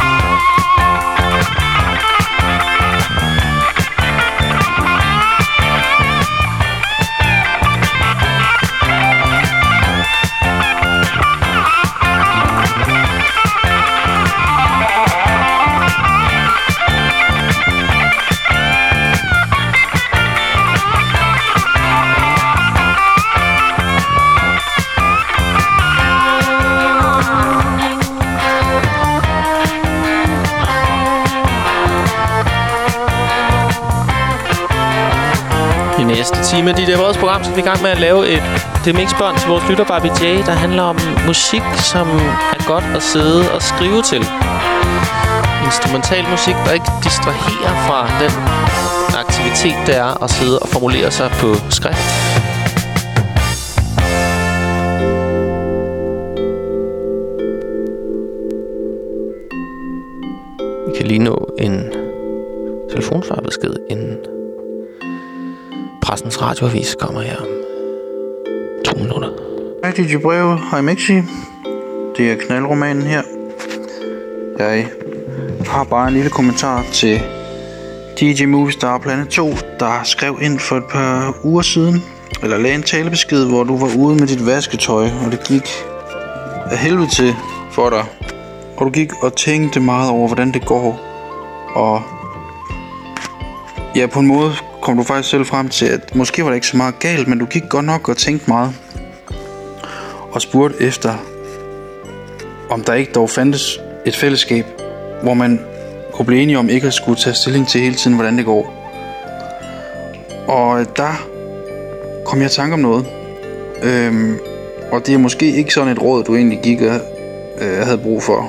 Næste time af dit program skal vi i gang med at lave et mixbånd til vores lytter Barbie J, der handler om musik, som er godt at sidde og skrive til. Instrumental musik, der ikke distraherer fra den aktivitet, det er at sidde og formulere sig på skrift. Vi kan lige nå en telefonsvarbesked inden Pressens radioavis kommer her om 2 minutter. Hej DJ Breve, hej Mixi. Det er Knaldromanen her. Jeg har bare en lille kommentar til DJ Movistar Planet 2, der skrev ind for et par uger siden, eller lagde en talebesked, hvor du var ude med dit vasketøj, og det gik af helvede til for dig. Og du gik og tænkte meget over, hvordan det går. Og ja, på en måde kom du faktisk selv frem til, at måske var det ikke så meget galt, men du gik godt nok og tænkte meget. Og spurgte efter, om der ikke dog fandtes et fællesskab, hvor man kunne blive enige om ikke at skulle tage stilling til hele tiden, hvordan det går. Og der kom jeg i tanke om noget. Og det er måske ikke sådan et råd, du egentlig gik og havde brug for.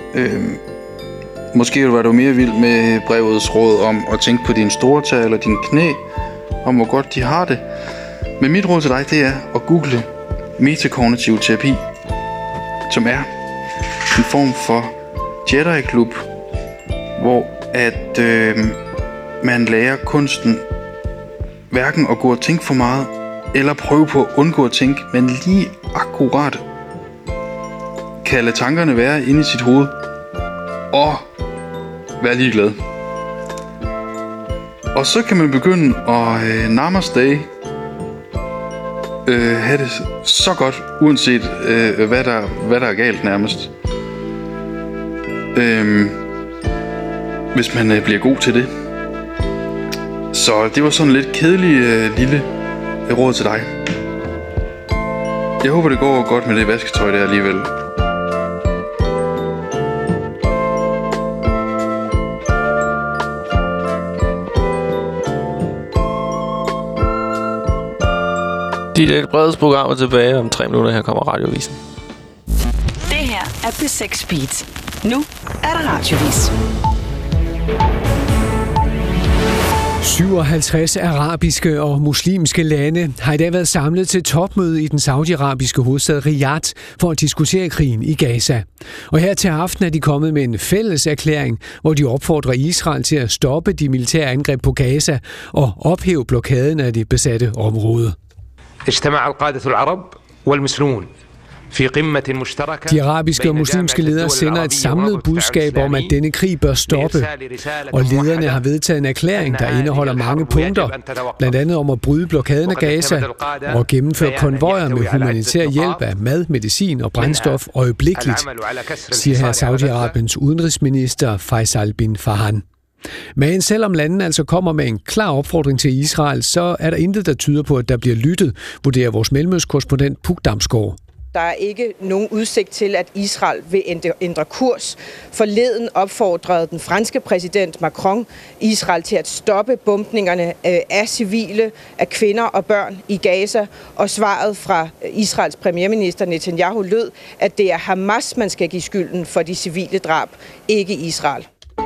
Måske var du mere vild med brevets råd om at tænke på dine store tæer eller dine knæ, om hvor godt de har det. Men mit råd til dig, det er at google metakognitiv terapi, som er en form for Jedi-klub, hvor at man lærer kunsten hverken at gå og tænke for meget, eller prøve på at undgå at tænke, men lige akkurat kan lade tankerne være inde i sit hoved, og være ligeglad. Og så kan man begynde at namaste, have det så godt, uanset hvad der er galt nærmest. Hvis man bliver god til det. Så det var sådan lidt kedelig lille råd til dig. Jeg håber det går godt med det vasketøj der alligevel. Dit Breds program er tilbage om 3 minutter. Her kommer radiovisen. Det her er P6 Beat. Nu er der radiovis. 57 arabiske og muslimske lande har i dag været samlet til topmøde i den saudiarabiske hovedstad Riyadh for at diskutere krigen i Gaza. Og her til aften er de kommet med en fælles erklæring, hvor de opfordrer Israel til at stoppe de militære angreb på Gaza og ophæve blokaden af det besatte område. De arabiske og muslimske ledere sender et samlet budskab om, at denne krig bør stoppe. Og lederne har vedtaget en erklæring, der indeholder mange punkter, blandt andet om at bryde blokaden af Gaza og gennemføre konvojer med humanitær hjælp af mad, medicin og brændstof øjeblikkeligt, siger her Saudi-Arabiens udenrigsminister Faisal bin Farhan. Men selvom landene altså kommer med en klar opfordring til Israel, så er der intet, der tyder på, at der bliver lyttet, vurderer vores mellemøstkorrespondent Puk Damsgaard. Der er ikke nogen udsigt til, at Israel vil ændre kurs. Forleden opfordrede den franske præsident Macron Israel til at stoppe bombningerne af civile, af kvinder og børn i Gaza. Og svaret fra Israels premierminister Netanyahu lød, at det er Hamas, man skal give skylden for de civile drab, ikke Israel.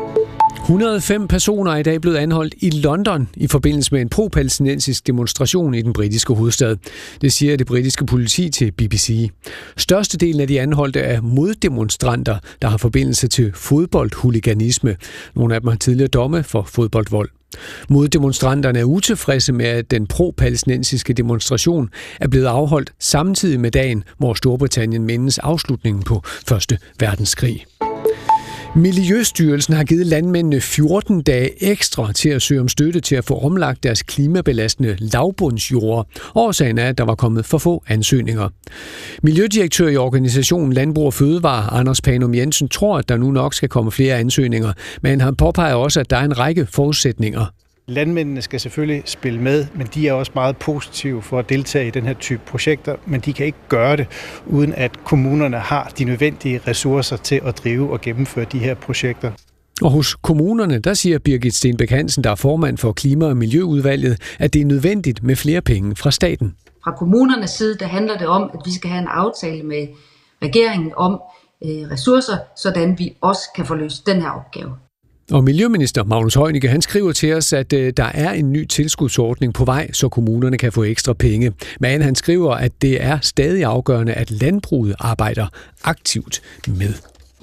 105 personer er i dag blevet anholdt i London i forbindelse med en pro-palæstinensisk demonstration i den britiske hovedstad. Det siger det britiske politi til BBC. Størstedelen af de anholdte er moddemonstranter, der har forbindelse til fodboldhuliganisme. Nogle af dem har tidligere domme for fodboldvold. Moddemonstranterne er utilfredse med, at den pro-palæstinensiske demonstration er blevet afholdt samtidig med dagen, hvor Storbritannien mindes afslutningen på 1. verdenskrig. Miljøstyrelsen har givet landmændene 14 dage ekstra til at søge om støtte til at få omlagt deres klimabelastende lavbundsjorde. Årsagen er, at der var kommet for få ansøgninger. Miljødirektør i organisationen Landbrug og Fødevare, Anders Panum Jensen, tror, at der nu nok skal komme flere ansøgninger, men han påpeger også, at der er en række forudsætninger. Landmændene skal selvfølgelig spille med, men de er også meget positive for at deltage i den her type projekter, men de kan ikke gøre det, uden at kommunerne har de nødvendige ressourcer til at drive og gennemføre de her projekter. Og hos kommunerne, der siger Birgit Stenbæk Hansen, der er formand for Klima- og Miljøudvalget, at det er nødvendigt med flere penge fra staten. Fra kommunernes side, der handler det om, at vi skal have en aftale med regeringen om ressourcer, sådan vi også kan få løst den her opgave. Og Miljøminister Magnus Heunicke, han skriver til os, at der er en ny tilskudsordning på vej, så kommunerne kan få ekstra penge. Men han skriver, at det er stadig afgørende, at landbruget arbejder aktivt med.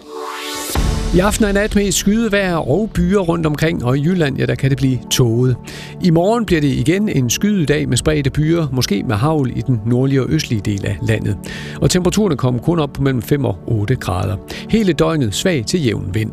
I aften og i nat med skydevejr og byer rundt omkring, og i Jylland, ja, der kan det blive tåget. I morgen bliver det igen en skydedag med spredte byer, måske med hagl i den nordlige og østlige del af landet. Og temperaturen kommer kun op på mellem 5 og 8 grader. Hele døgnet svag til jævn vind.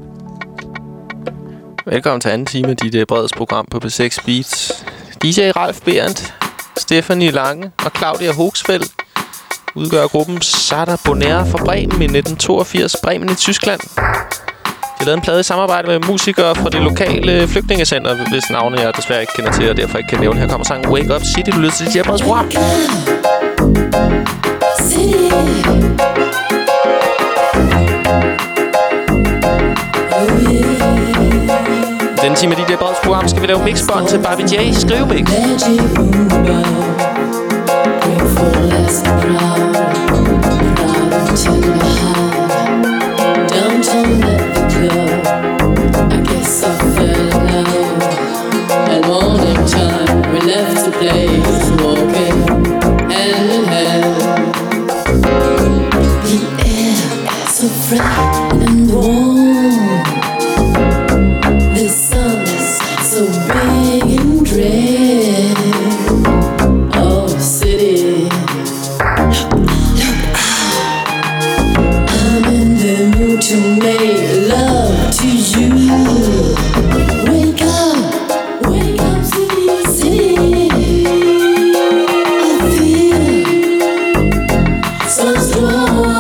Velkommen til anden time af dit Breds program på P6 Beats. DJ Ralf Berendt, Stephanie Lange og Claudia Hogsfeldt udgør gruppen Sada Bonera fra Bremen i 1982, Bremen i Tyskland. De har lavet en plade i samarbejde med musikere fra det lokale flygtningecenter, hvis navne jeg desværre ikke kender til, og derfor ikke kan nævne. Her kommer sangen Wake Up City, du lytter til dit Breds program. Den time af dit Breds program skal vi lave mixbånd til Barbie J. Skrivemix. And warm, the sun is so big and dread. Oh, city, I'm in the mood to make love to you. Wake up, city, city. I feel so strong.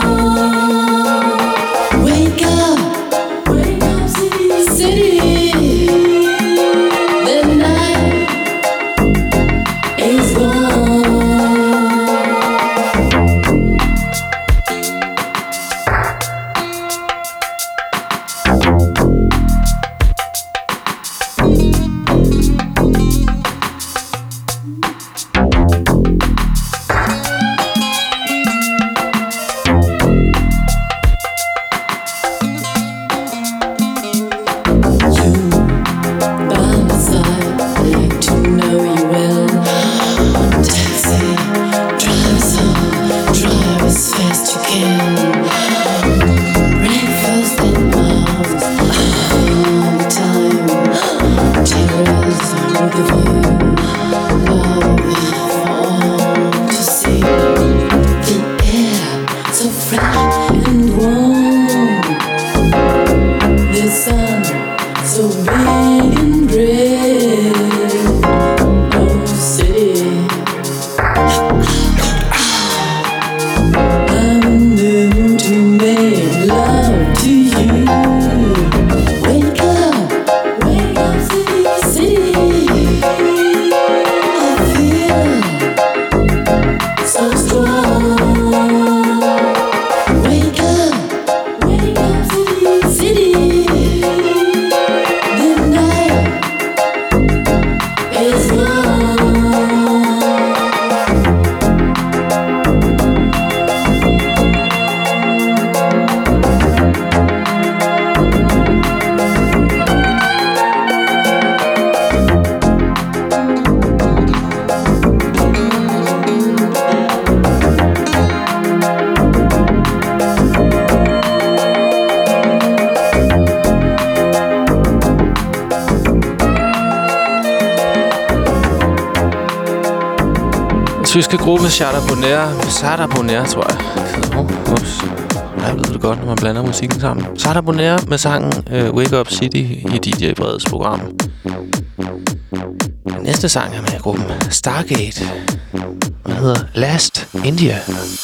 tyske gruppe Sada Bonheur, tror jeg. Jeg ved det godt, når man blander musikken sammen. Sada Bonheur med sangen Wake Up City i DJ Breds program. Den næste sang er med gruppen Stargate. Den hedder Last India.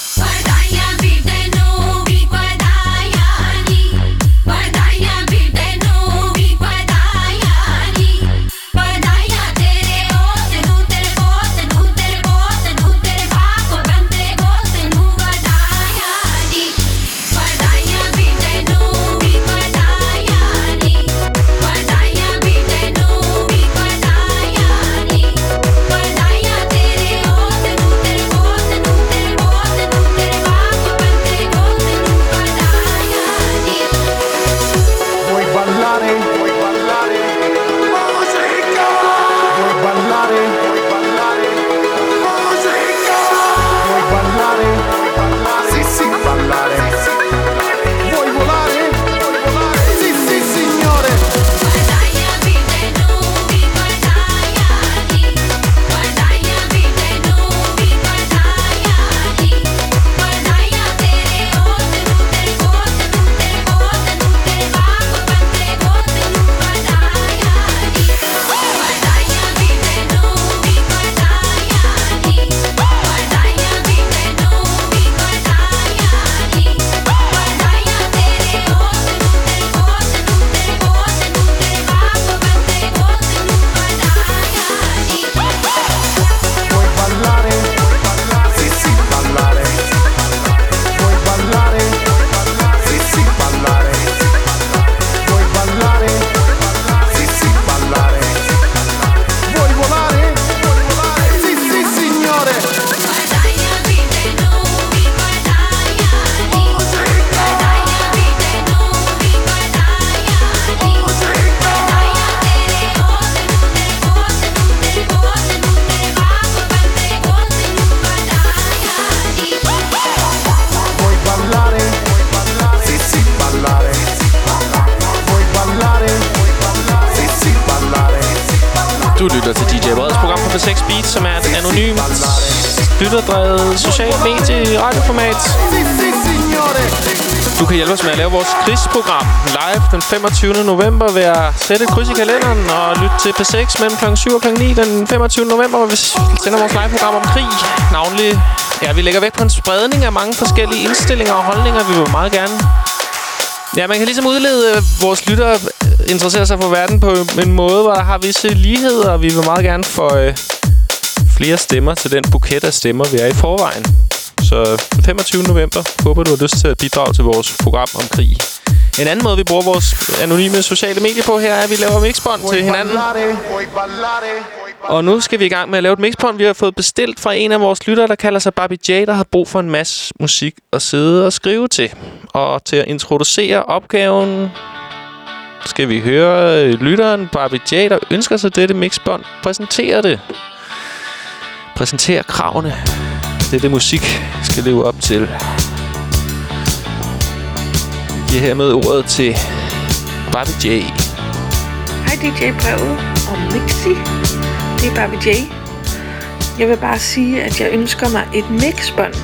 Du lytter til DJ Breds program på 6 Beats, som er et anonymt, lytterdrevet socialt medie i radioformat. Du kan hjælpe os med at lave vores quizprogram live den 25. november ved at sætte et kryds i kalenderen og lytte til P6 mellem kl. 7 og kl. 9 den 25. november, hvor vi sender vores liveprogram om krig. Navnlig, vi lægger vægt på en spredning af mange forskellige indstillinger og holdninger. Vi vil meget gerne... Ja, man kan ligesom udlede vores lyttere interesserer sig for verden på en måde, hvor der har visse ligheder, og vi vil meget gerne få flere stemmer til den buket af stemmer, vi er i forvejen. Så den 25. november håber du har lyst til at bidrage til vores program om krig. En anden måde, vi bruger vores anonyme sociale medier på her, er, at vi laver mixbånd til hinanden. Og nu skal vi i gang med at lave et mixbånd, vi har fået bestilt fra en af vores lyttere, der kalder sig Barbie J, der har brug for en masse musik at sidde og skrive til. Og til at introducere opgaven skal vi høre lytteren Barbie J, der ønsker sig dette mixbånd, præsentere kravene. Dette musik skal leve op til. Jeg giver hermed ordet til Barbie J. Hej DJ Brevet og Mixi. Det er Barbie J. Jeg vil bare sige, at jeg ønsker mig et mixbånd.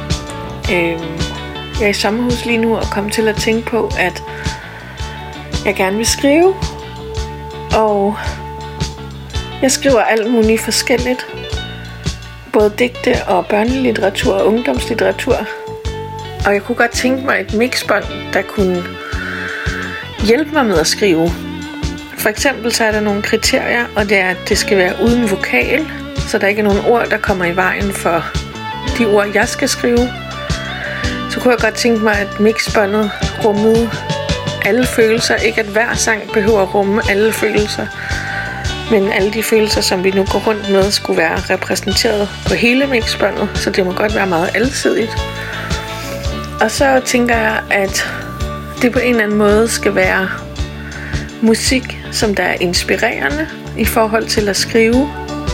Jeg er i sommerhus lige nu og kom til at tænke på, at jeg gerne vil skrive. Og jeg skriver alt muligt forskelligt. Både digte og børnelitteratur og ungdomslitteratur. Og jeg kunne godt tænke mig et mixbånd, der kunne hjælpe mig med at skrive. For eksempel så er der nogle kriterier, og det er, at det skal være uden vokal, så der ikke er nogen ord, der kommer i vejen for de ord, jeg skal skrive. Så kunne jeg godt tænke mig, at mixbåndet rummede alle følelser. Ikke at hver sang behøver at rumme alle følelser, men alle de følelser, som vi nu går rundt med, skulle være repræsenteret på hele mixbåndet, så det må godt være meget alsidigt. Og så tænker jeg, at det på en eller anden måde skal være musik, som der er inspirerende i forhold til at skrive,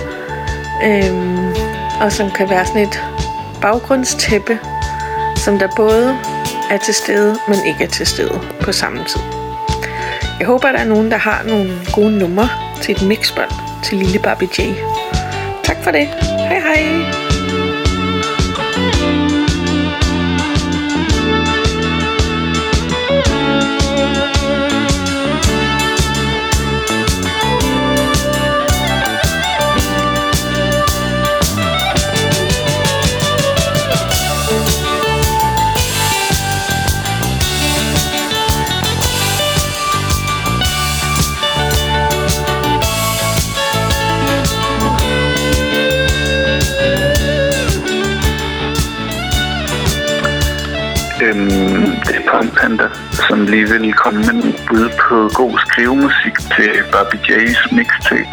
og som kan være sådan et baggrundstæppe, som der både er til stede, men ikke er til stede på samme tid. Jeg håber, der er nogen, der har nogle gode numre til et mixbånd til lille Barbie J. Tak for det. Hej hej. Det er Punk Panda, som lige vil komme med en bud på god skrivemusik til Bobby J's mixtape.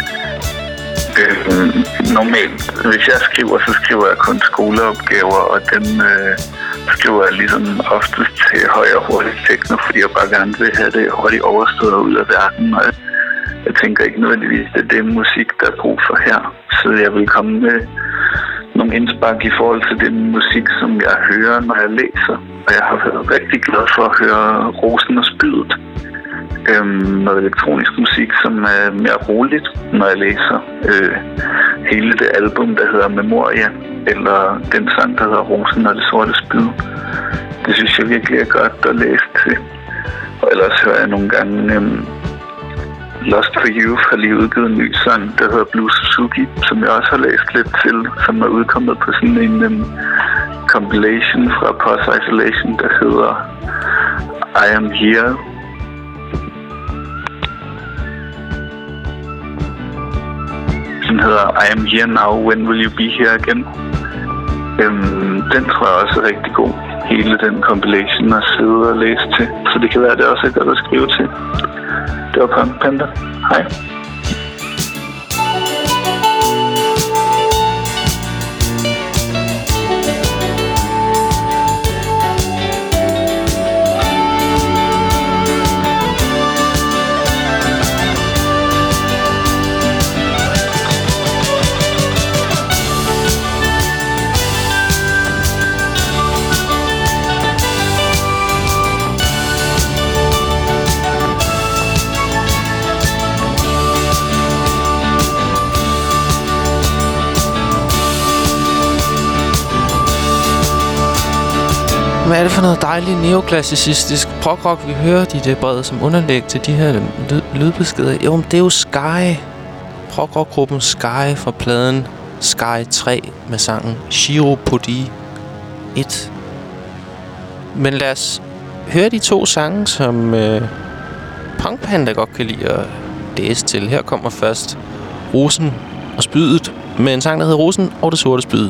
Normalt, hvis jeg skriver, så skriver jeg kun skoleopgaver, og dem skriver jeg ligesom oftest til høj og hurtig techno, fordi jeg bare gerne vil have det hurtigt overstået ud af verden. Og jeg tænker ikke nødvendigvis, at det er musik, der er brug for her. Så jeg vil komme med nogle indspark i forhold til den musik, som jeg hører, når jeg læser. Og jeg har været rigtig glad for at høre Rosen og Spydet. Noget elektronisk musik, som er mere roligt, når jeg læser. Hele det album, der hedder Memoria, eller den sang, der hedder Rosen og det sorte spyd. Det synes jeg virkelig er godt at læse til. Og ellers hører jeg nogle gange Lost for Youth har lige udgivet en ny sang, der hedder Blue Suzuki, som jeg også har læst lidt til, som er udkommet på sådan en compilation fra Post Isolation, der hedder I Am Here. Den hedder I Am Here Now, When Will You Be Here Again? Den tror jeg også er rigtig god. Hele den compilation at sidde og læse til. Så det kan være, at det også er godt at skrive til. Det var Punk Panda. Hej. Hvad er det for noget dejligt neoklassicistisk prog-rock, vi hører i det brede som underlæg til de her lydbeskeder? Jo, det er jo Sky. Prog-rock-gruppen Sky fra pladen Sky 3 med sangen Chiropodi 1. Men lad os høre de to sange, som Punk Panda godt kan lide at læse til. Her kommer først Rosen og Spydet med en sang, der hedder Rosen og det sorte spyd.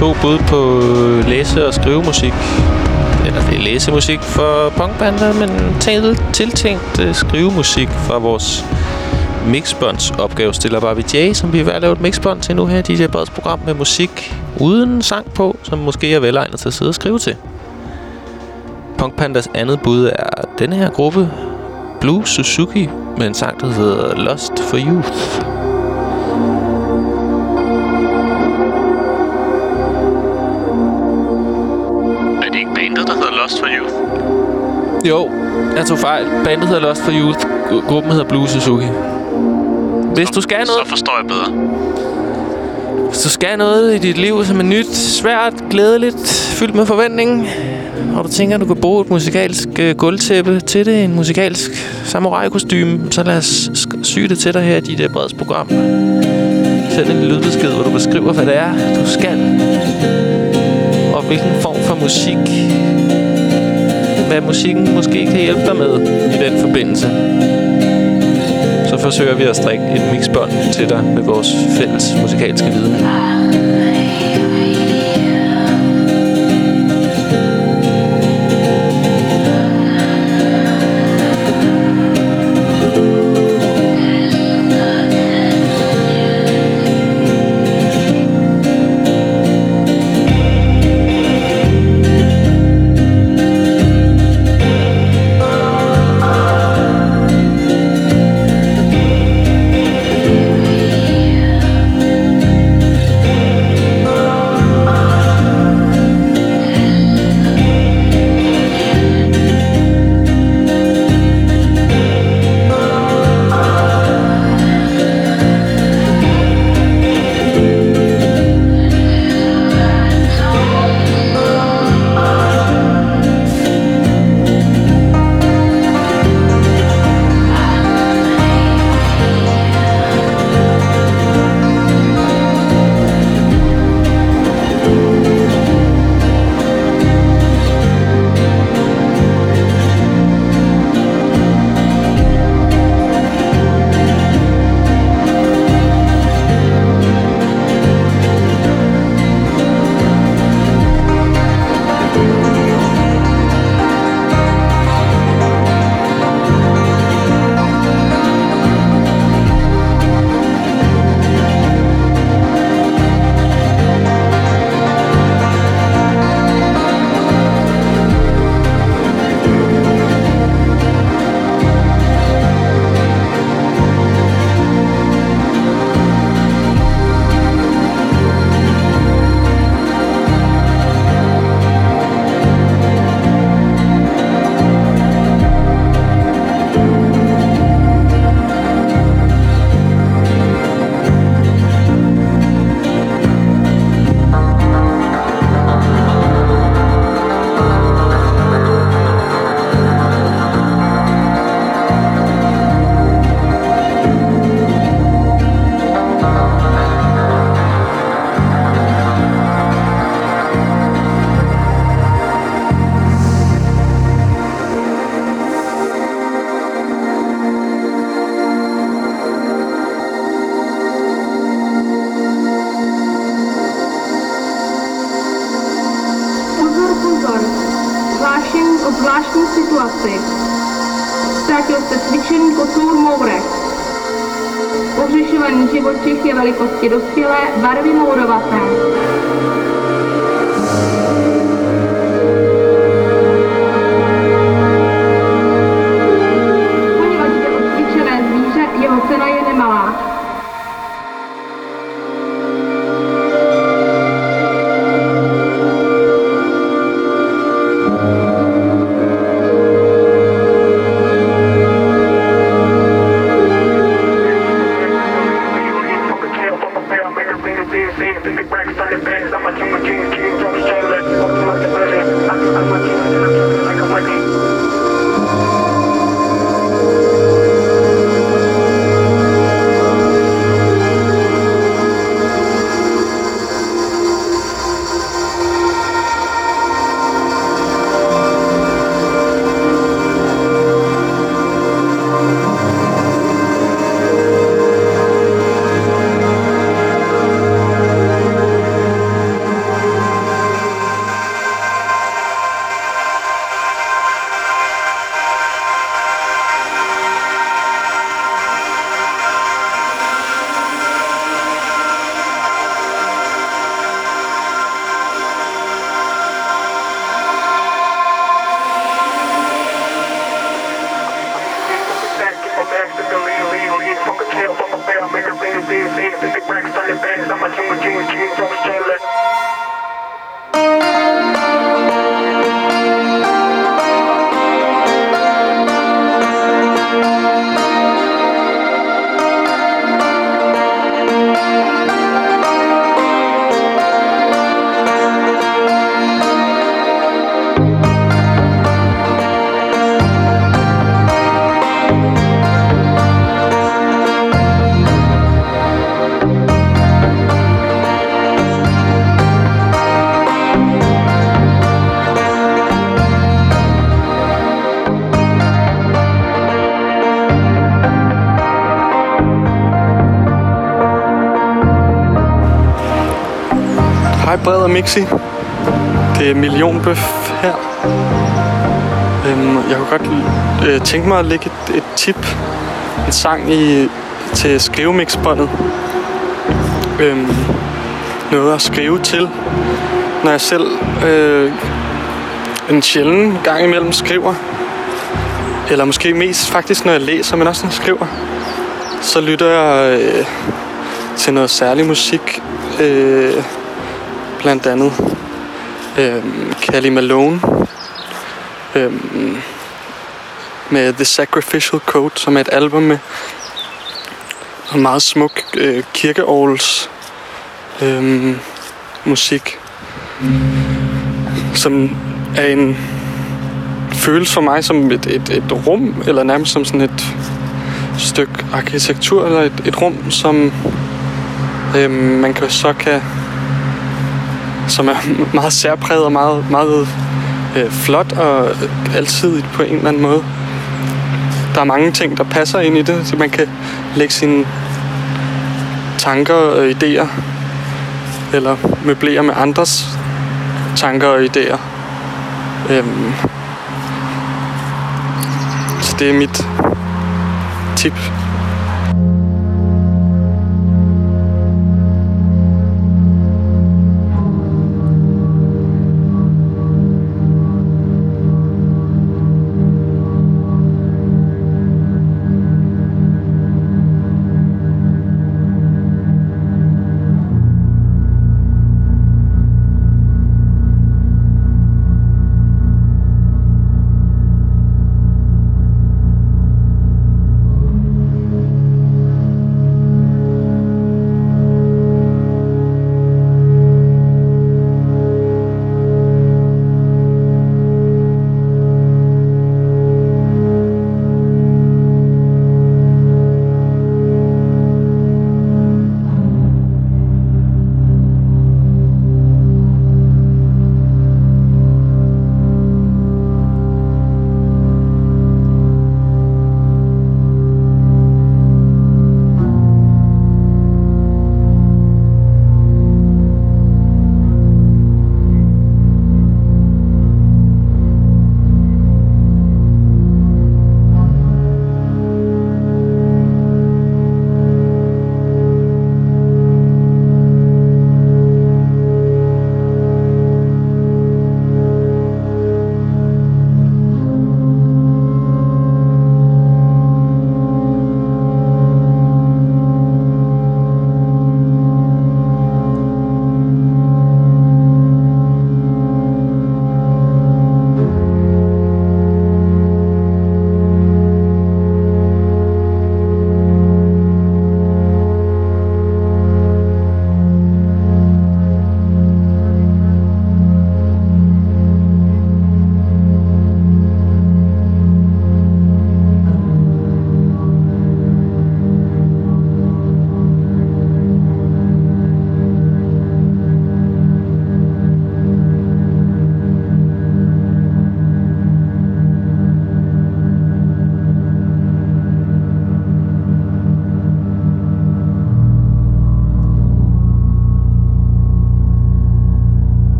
2 bud på læse- og skrivemusik. Eller det er læsemusik for punkbander, men tiltænkt skrivemusik fra vores Mixbonds opgavestiller Barbie J, som vi er ved at lave et mixbond til nu her i DJ Breds program med musik uden sang på, som måske er velegnet til at sidde og skrive til. Punkpandas andet bud er denne her gruppe, Blue Suzuki, med en sang, der hedder Lost for Youth. Er det ikke bandet, der hedder Lost for Youth? Jo, jeg tog fejl. Bandet hedder Lost for Youth. Gruppen hedder Blue Suzuki. Hvis du skal noget... Så forstår jeg bedre. Hvis du skal noget i dit liv, som er nyt, svært, glædeligt, fyldt med forventning, og du tænker, at du kan bruge et musikalsk gulvtæppe til det, en musikalsk samurai-kostyme, så lad os sy det til dig her i dit Breds program. Send en lydbesked, hvor du beskriver, hvad det er, du skal. Og hvilken form for musik, hvad musikken måske kan hjælpe dig med i den forbindelse. Så forsøger vi at strikke et mixbånd til dig med vores fælles musikalske viden. zvláštní situaci. Ztratil se cvičený kocour mourek. Pohřešovaný živočich je velikosti dospělé, barvy mourovaté. Poněvadž jde o cvičené zvíře, jeho cena je nemalá. Big racks on the bed, I'm a Hej Bred og Mixi. Det er Millionbøf her. Jeg kunne godt tænke mig at lægge et tip, en sang til skrivemixbåndet. Noget at skrive til, når jeg selv en sjælden gang imellem skriver. Eller måske mest faktisk, når jeg læser, men også når jeg skriver. Så lytter jeg til noget særlig musik. Blandt andet Kelly Malone med The Sacrificial Code, som er et album med en meget smuk kirkeorgels musik, som er en føles for mig som et rum, eller nærmest som sådan et stykke arkitektur, eller et rum, som man som er meget særpræget og meget, meget flot og altid på en eller anden måde. Der er mange ting, der passer ind i det, så man kan lægge sine tanker og idéer, eller møblere med andres tanker og idéer. Så det er mit tip.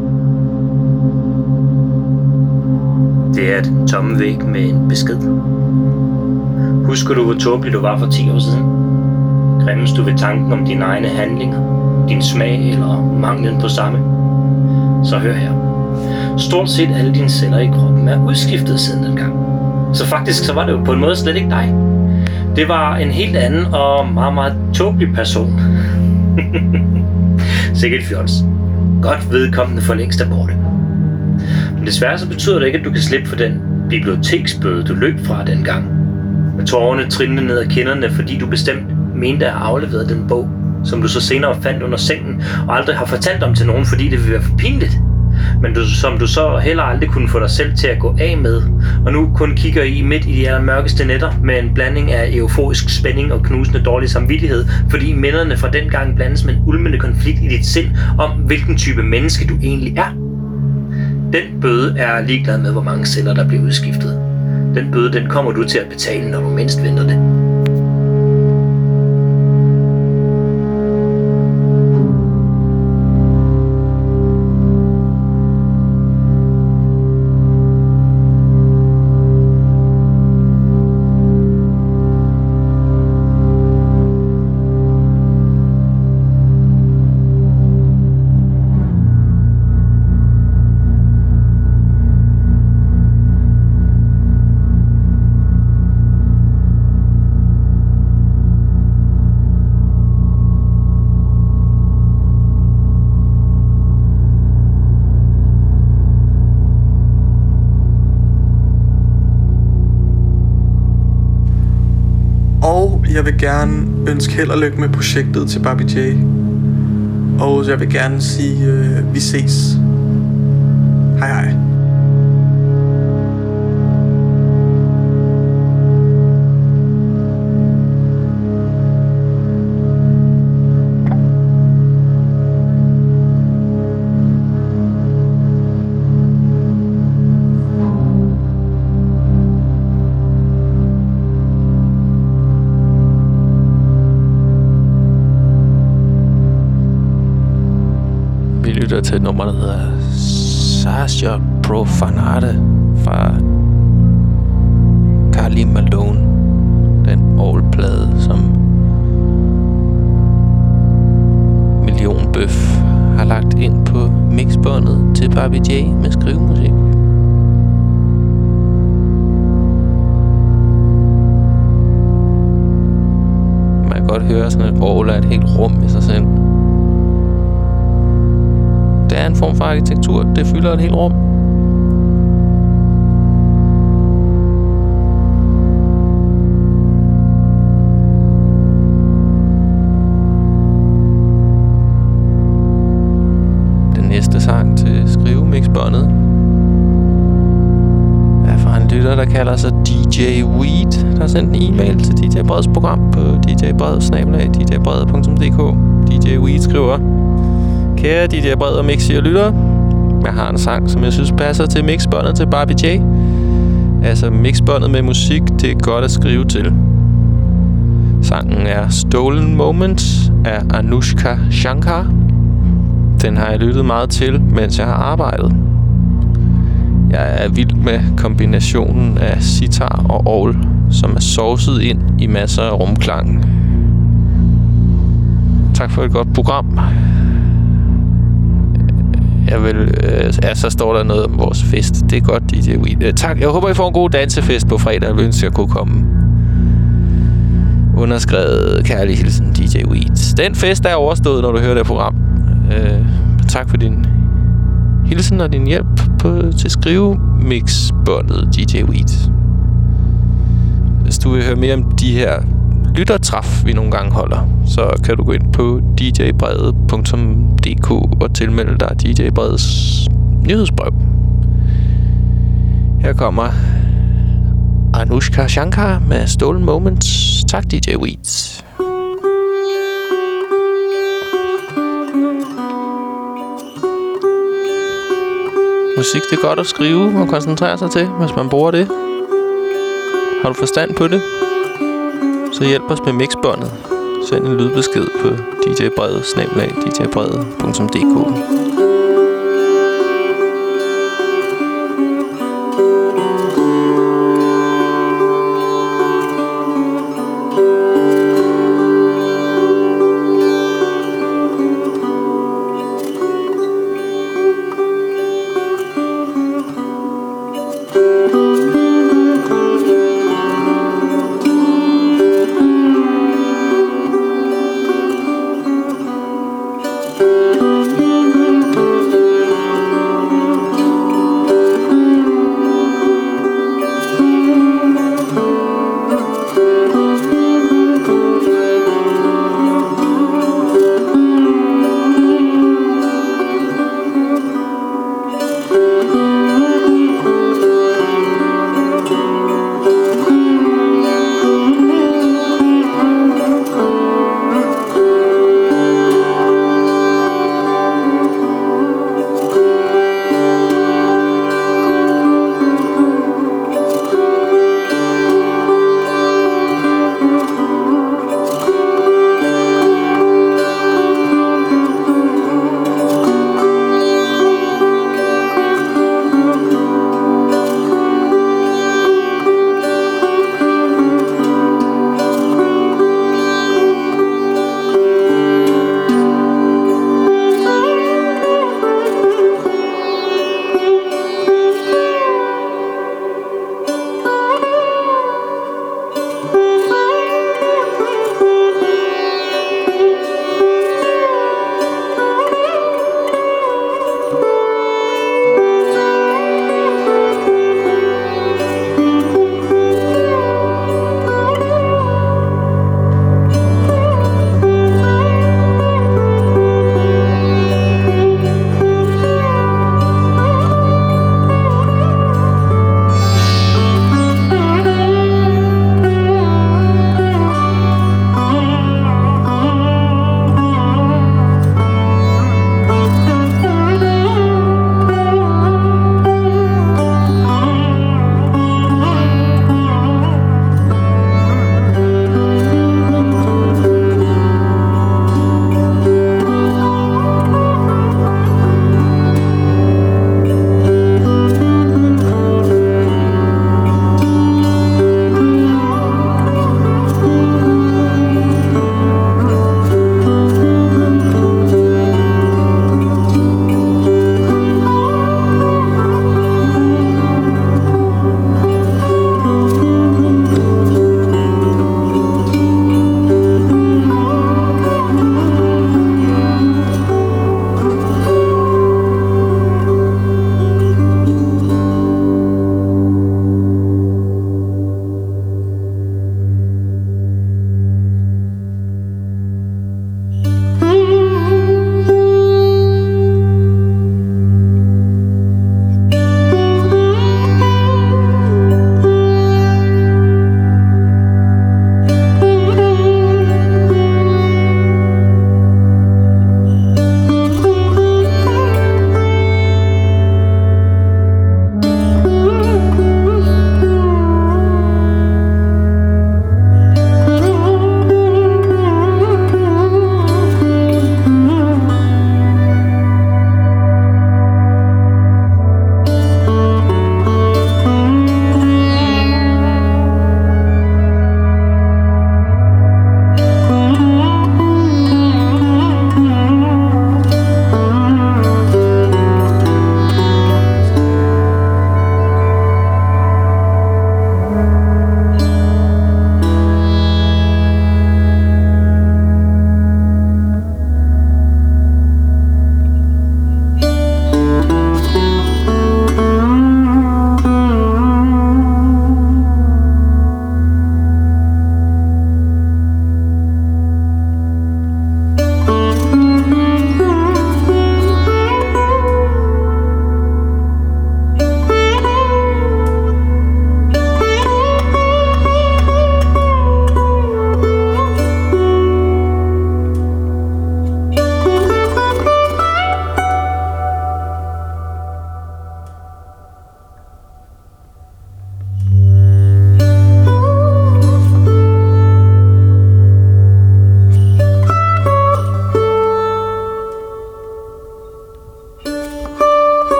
Det er et tomme væg med en besked. Husker du, hvor tåbelig du var for 10 år siden? Græmmes du ved tanken om dine egne handlinger, din smag eller manglen på samme? Så hør her. Stort set alle dine celler i kroppen er udskiftet siden dengang. Så faktisk så var det jo på en måde slet ikke dig. Det var en helt anden og meget, meget tåbelig person. Sikkert fjols. Godt vedkommende for længst er borte. Men desværre så betyder det ikke, at du kan slippe for den biblioteksbøde, du løb fra dengang. Med tårerne trillende ned ad kinderne, fordi du bestemt mente at have afleveret den bog, som du så senere fandt under sengen, og aldrig har fortalt om til nogen, fordi det ville være for pinligt. Men som du så heller aldrig kunne få dig selv til at gå af med, og nu kun kigger i midt i de allermørkeste nætter med en blanding af euforisk spænding og knusende dårlig samvittighed, fordi minderne fra dengang blandes med en ulmende konflikt i dit sind om, hvilken type menneske du egentlig er. Den bøde er ligeglad med, hvor mange celler der bliver udskiftet. Den bøde, den kommer du til at betale, når du mindst venter det. Jeg vil gerne ønske held og lykke med projektet til Barbie J. Og jeg vil gerne sige, vi ses. Hej hej. Til et nummer, der hedder Sasha Profanate fra Carly Malone. Den all-plade, som Million Bøf har lagt ind på mixbåndet til Barbie J med skrivemusik. Man kan godt høre sådan et orgel af et helt rum i sig selv. Det er en form for arkitektur. Det fylder et helt rum. Den næste sang til skrivemixbåndet er fra en lytter, der kalder sig DJ Weed, der har sendt en e-mail til DJ Breds program på djbred@djbred.dk. DJ Weed skriver: Kære DJ Bred og Mixi og lyttere, jeg har en sang, som jeg synes passer til mixbåndet til Barbie J. Altså mixbåndet med musik, det er godt at skrive til. Sangen er Stolen Moments af Anushka Shankar. Den har jeg lyttet meget til, mens jeg har arbejdet. Jeg er vild med kombinationen af sitar og orgel, som er sovset ind i masser af rumklang. Tak for et godt program. Så står der noget om vores fest. Det er godt, DJ Weed. Tak. Jeg håber, I får en god dansefest på fredag. Jeg ønsker, jeg kunne komme. Underskrevet kærlig hilsen, DJ Weed. Den fest er overstået, når du hører det program. Tak for din hilsen og din hjælp til skrivemixbåndet, DJ Weed. Hvis du vil høre mere om de her lyttertræf, vi nogle gange holder, så kan du gå ind på djbrede.dk og tilmelde dig DJ Breds nyhedsbrev. Her kommer Anushka Shankar med Stolen Moments. Tak, DJ Weeds. Musik, det er godt at skrive og koncentrere sig til, hvis man bruger det. Har du forstand på det? Så hjælp os med mixbåndet. Send en lydbesked på djbrede@djbrede.dk.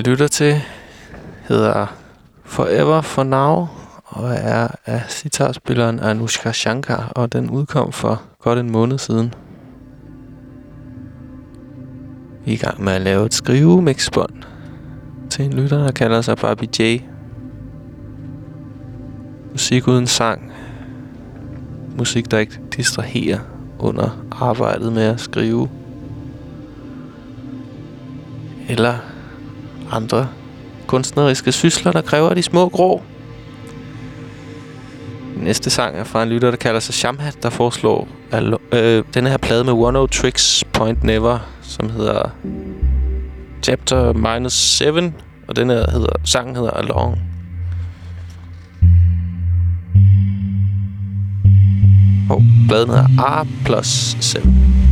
lytter til, hedder Forever For Now, og er af sitarspilleren Anushka Shankar, og den udkom for godt en måned siden. Vi er i gang med at lave et skrivemixbånd til en lytter, der kalder sig Barbie J. Musik uden sang. Musik, der ikke distraherer under arbejdet med at skrive. Eller andre kunstneriske sysler, der kræver de små grå. Næste sang er fra en lytter, der kalder sig Shamhat, der foreslår den her plade med One O Tricks Point Never, som hedder Chapter -7, og den her sangen hedder Along. Og pladen hedder R+7.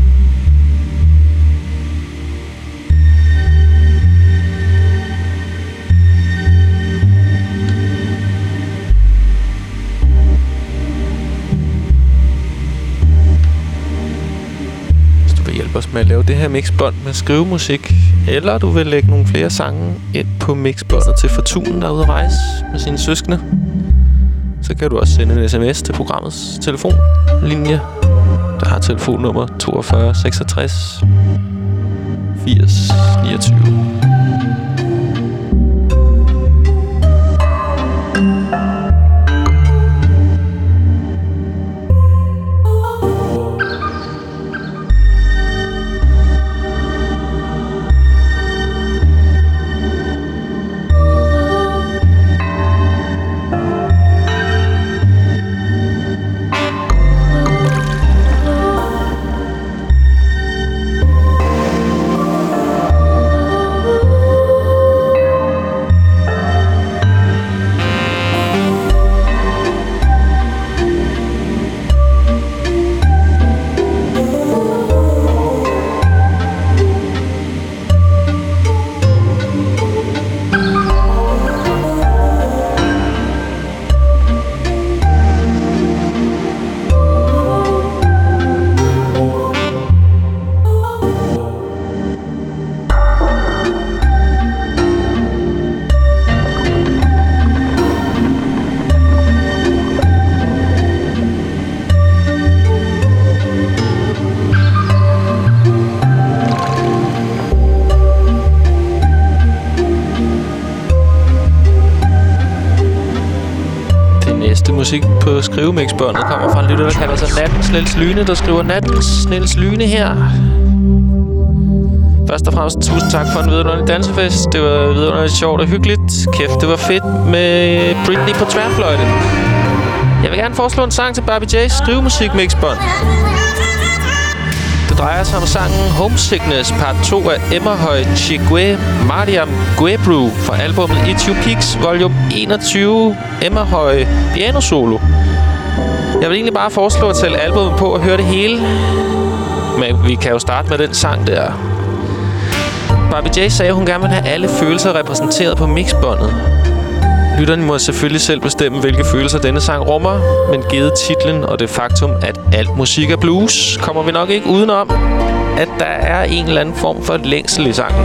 Hjælpe os med at lave det her mixbånd med skrivemusik, eller du vil lægge nogle flere sange ind på mixbåndet til Fortunen, der er ude at rejse med sine søskende, så kan du også sende en sms til programmets telefonlinje, der har telefonnummer 42 66 80 29. Musik på skrivemixbåndet kommer fra en lytter, der kalder sig Nattens Niels Lyne, der skriver Nattens Niels Lyne her. Først og fremmest tusind tak for en vidunderlig dansefest. Det var vidunderligt sjovt og hyggeligt. Kæft, det var fedt med Britney på tværfløjte. Jeg vil gerne foreslå en sang til Barbie J's skrivemusik mixbånd. Det drejer sig om sangen Homesickness part 2 af Emmerhøj Chigwe Mariam Guebru fra albumet E2 Peaks volume 21 Emmerhøj piano solo. Jeg vil egentlig bare foreslå at tælle albumet på og høre det hele. Men vi kan jo starte med den sang der. Barbie J sagde, at hun gerne vil have alle følelser repræsenteret på mixbåndet. Lytterne må selvfølgelig selv bestemme, hvilke følelser denne sang rummer, men givet titlen og det faktum, at alt musik er blues, kommer vi nok ikke udenom, at der er en eller anden form for længsel i sangen.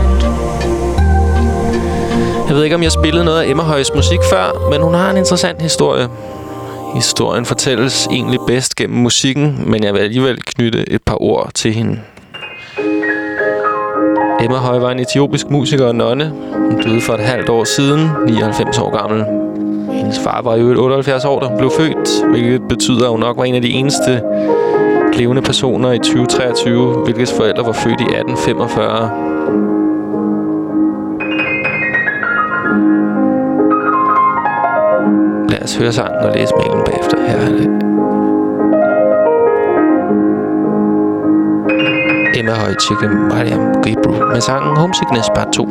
Jeg ved ikke, om jeg spillede noget af Emmerhøjs musik før, men hun har en interessant historie. Historien fortælles egentlig bedst gennem musikken, men jeg vil alligevel knytte et par ord til hende. Emmerhøj var en etiopisk musiker og nonne. Hun døde for et halvt år siden, 99 år gammel. Hendes far var jo 78 år, da hun blev født, hvilket betyder, at hun nok var en af de eneste levende personer i 2023, hvilkets forældre var født i 1845. Lad os høre sangen og læse mailen bagefter. Her er det. Emmerhøj Chigwe Mariam Guebru med sangen Homesickness part 2.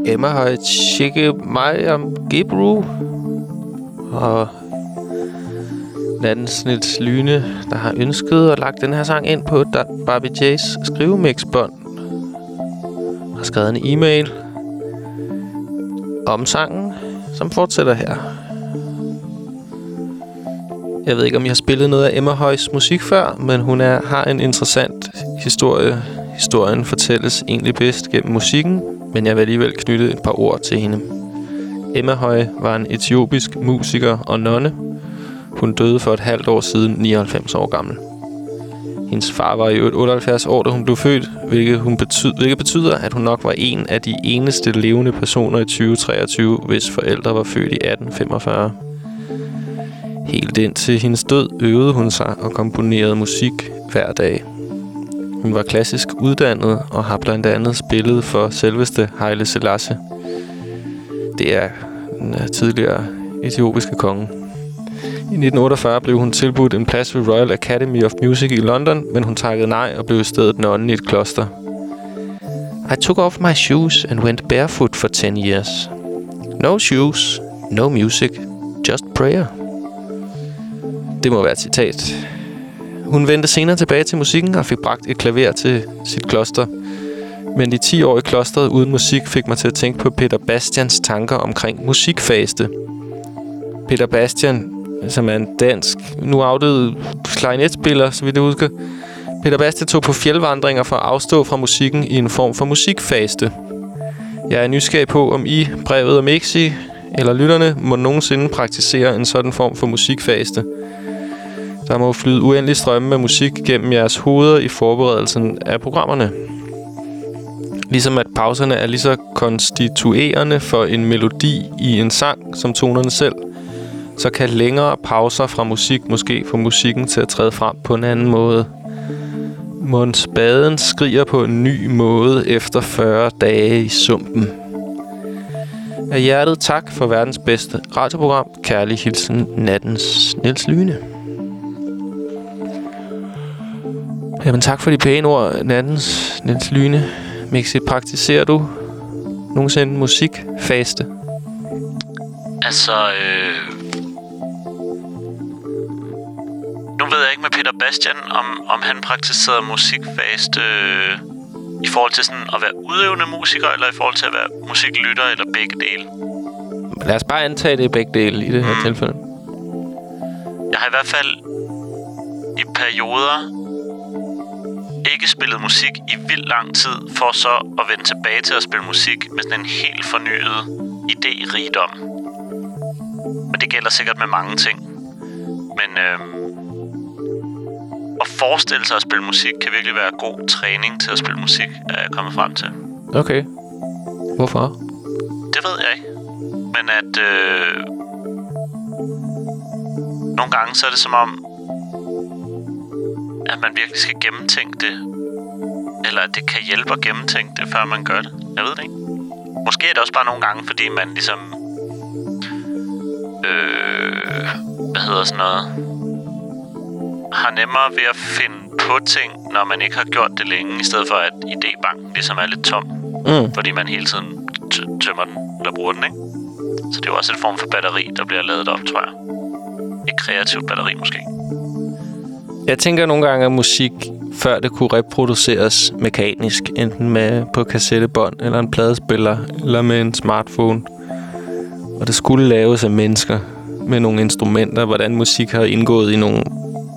Emma Høj Chikke Mariam Gebru og Nattens Niels Lyne, der har ønsket og lagt den her sang ind på Barbie J's skrivemixbånd. Har skrevet en e-mail om sangen, som fortsætter her. Jeg ved ikke, om I har spillet noget af Emma Højs musik før, men hun har en interessant historie. Historien fortælles egentlig bedst gennem musikken, men jeg vil alligevel knytte et par ord til hende. Emma Høj var en etiopisk musiker og nonne. Hun døde for et halvt år siden, 99 år gammel. Hendes far var i 78 år, da hun blev født, hvilket betyder, at hun nok var en af de eneste levende personer i 2023, hvis forældre var født i 1845. Helt indtil hendes død øvede hun sig og komponerede musik hver dag. Hun var klassisk uddannet og har blandt andet spillet for selveste Haile Selassie. Det er den tidligere etiopiske konge. I 1948 blev hun tilbudt en plads ved Royal Academy of Music i London, men hun takkede nej og blev i stedet nonne i et kloster. I took off my shoes and went barefoot for 10 years. No shoes, no music, just prayer. Det må være et citat. Hun vendte senere tilbage til musikken og fik bragt et klaver til sit kloster. Men de 10 år i klosteret uden musik fik mig til at tænke på Peter Bastians tanker omkring musikfaste. Peter Bastian, som er en dansk, nu afdød klarinetspiller, så vidt jeg husker. Peter Bastian tog på fjeldvandringer for at afstå fra musikken i en form for musikfaste. Jeg er nysgerrig på, om I, brevet og Mixi, eller lytterne, må nogensinde praktisere en sådan form for musikfaste. Der må flyde uendelig strømme med musik gennem jeres hoveder i forberedelsen af programmerne. Ligesom at pauserne er lige så konstituerende for en melodi i en sang som tonerne selv, så kan længere pauser fra musik måske få musikken til at træde frem på en anden måde. Mon spaden skriger på en ny måde efter 40 dage i sumpen. Af hjertet tak for verdens bedste radioprogram. Kærlig hilsen, Nattens Niels Lyne. Jamen tak for de pæne ord, Nattens Niels Lyne. Mixi, praktiserer du nogensinde musikfaste? Altså, nu ved jeg ikke med Peter Bastian, om han praktiserede musikfaste i forhold til sådan at være udøvende musiker, eller i forhold til at være musiklytter, eller begge dele. Lad os bare antage, det er begge dele i det her tilfælde. Jeg har i hvert fald i perioder ikke spillet musik i vildt lang tid, for så at vende tilbage til at spille musik med sådan en helt fornyet idérigdom. Men det gælder sikkert med mange ting. Men at forestille sig at spille musik kan virkelig være god træning til at spille musik, er jeg kommet frem til. Okay. Hvorfor? Det ved jeg ikke. Men at nogle gange så er det som om, at man virkelig skal gennemtænke det. Eller at det kan hjælpe at gennemtænke det, før man gør det. Jeg ved det ikke. Måske er det også bare nogle gange, fordi man ligesom har nemmere ved at finde på ting, når man ikke har gjort det længe, i stedet for at idébanken ligesom er lidt tom. Fordi man hele tiden tømmer den, eller bruger den, ikke? Så det er jo også en form for batteri, der bliver ladet op, tror jeg. Et kreativt batteri, måske. Jeg tænker nogle gange, at musik, før det kunne reproduceres mekanisk, enten med på kassettebånd, eller en pladespiller, eller med en smartphone. Og det skulle laves af mennesker med nogle instrumenter, hvordan musik har indgået i nogle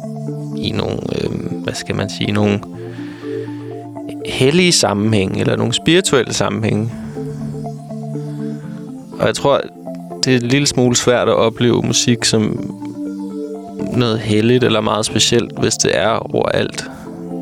hvad skal man sige, nogle hellige sammenhæng, eller nogle spirituelle sammenhæng. Og jeg tror, det er en lille smule svært at opleve musik som noget helligt eller meget specielt, hvis det er overalt.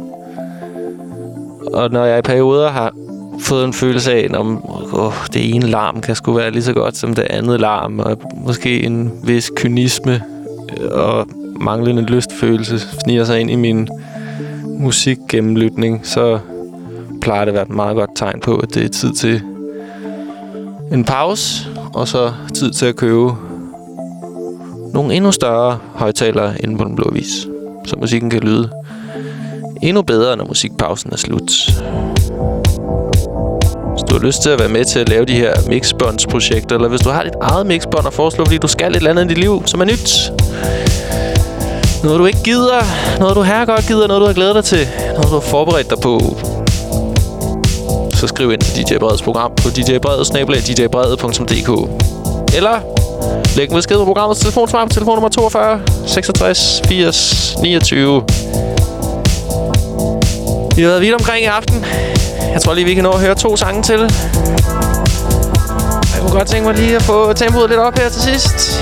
Og når jeg i perioder har fået en følelse af, at det ene larm kan sgu være lige så godt som det andet larm, og måske en vis kynisme og manglende lystfølelse sniger sig ind i min musikgennemlytning, så plejer det at være et meget godt tegn på, at det er tid til en pause, og så tid til at købe nogle endnu større højttalere inde på Den Blå Avis, så musikken kan lyde endnu bedre, når musikpausen er slut. har lyst til at være med til at lave de her mixbåndsprojekter, eller hvis du har dit eget mixbånd og foreslår, fordi du skal et eller andet i dit liv, som er nyt. Noget du ikke gider, noget du herregodt gider, noget du har glædet dig til, noget du har forberedt dig på. Så skriv ind til DJ Breds program på djbrede@djbrede.dk. Eller læg en besked på programmets telefonsvar på telefonnummer 42 66 80 29. Vi har været vidt omkring i aften. Jeg tror lige, vi kan nå at høre 2 sange til. Jeg kunne godt tænke mig lige at få tempoet lidt op her til sidst.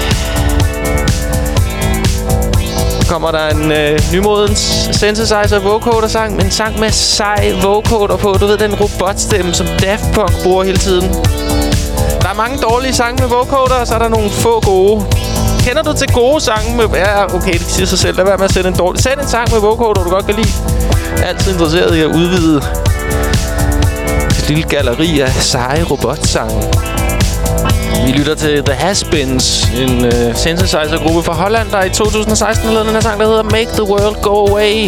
Kommer der en nymodens synthesizer vocoder-sang, men en sang med sej vocoder på. Du ved, den robotstemme, som Daft Punk bruger hele tiden. Der er mange dårlige sange med vocoder, og så er der nogle få gode. Kender du til gode sange med... Ja, okay, det siger sig selv. Lad være med at sætte en dårlig... Sæt en sang med vocoder, du godt kan lide. Altid interesseret i at udvide et lille galleri af seje robotsange. Vi lytter til The Has-Beens, en synthesizer-gruppe fra Holland, der i 2016 lavede den her sang, der hedder Make the World Go Away.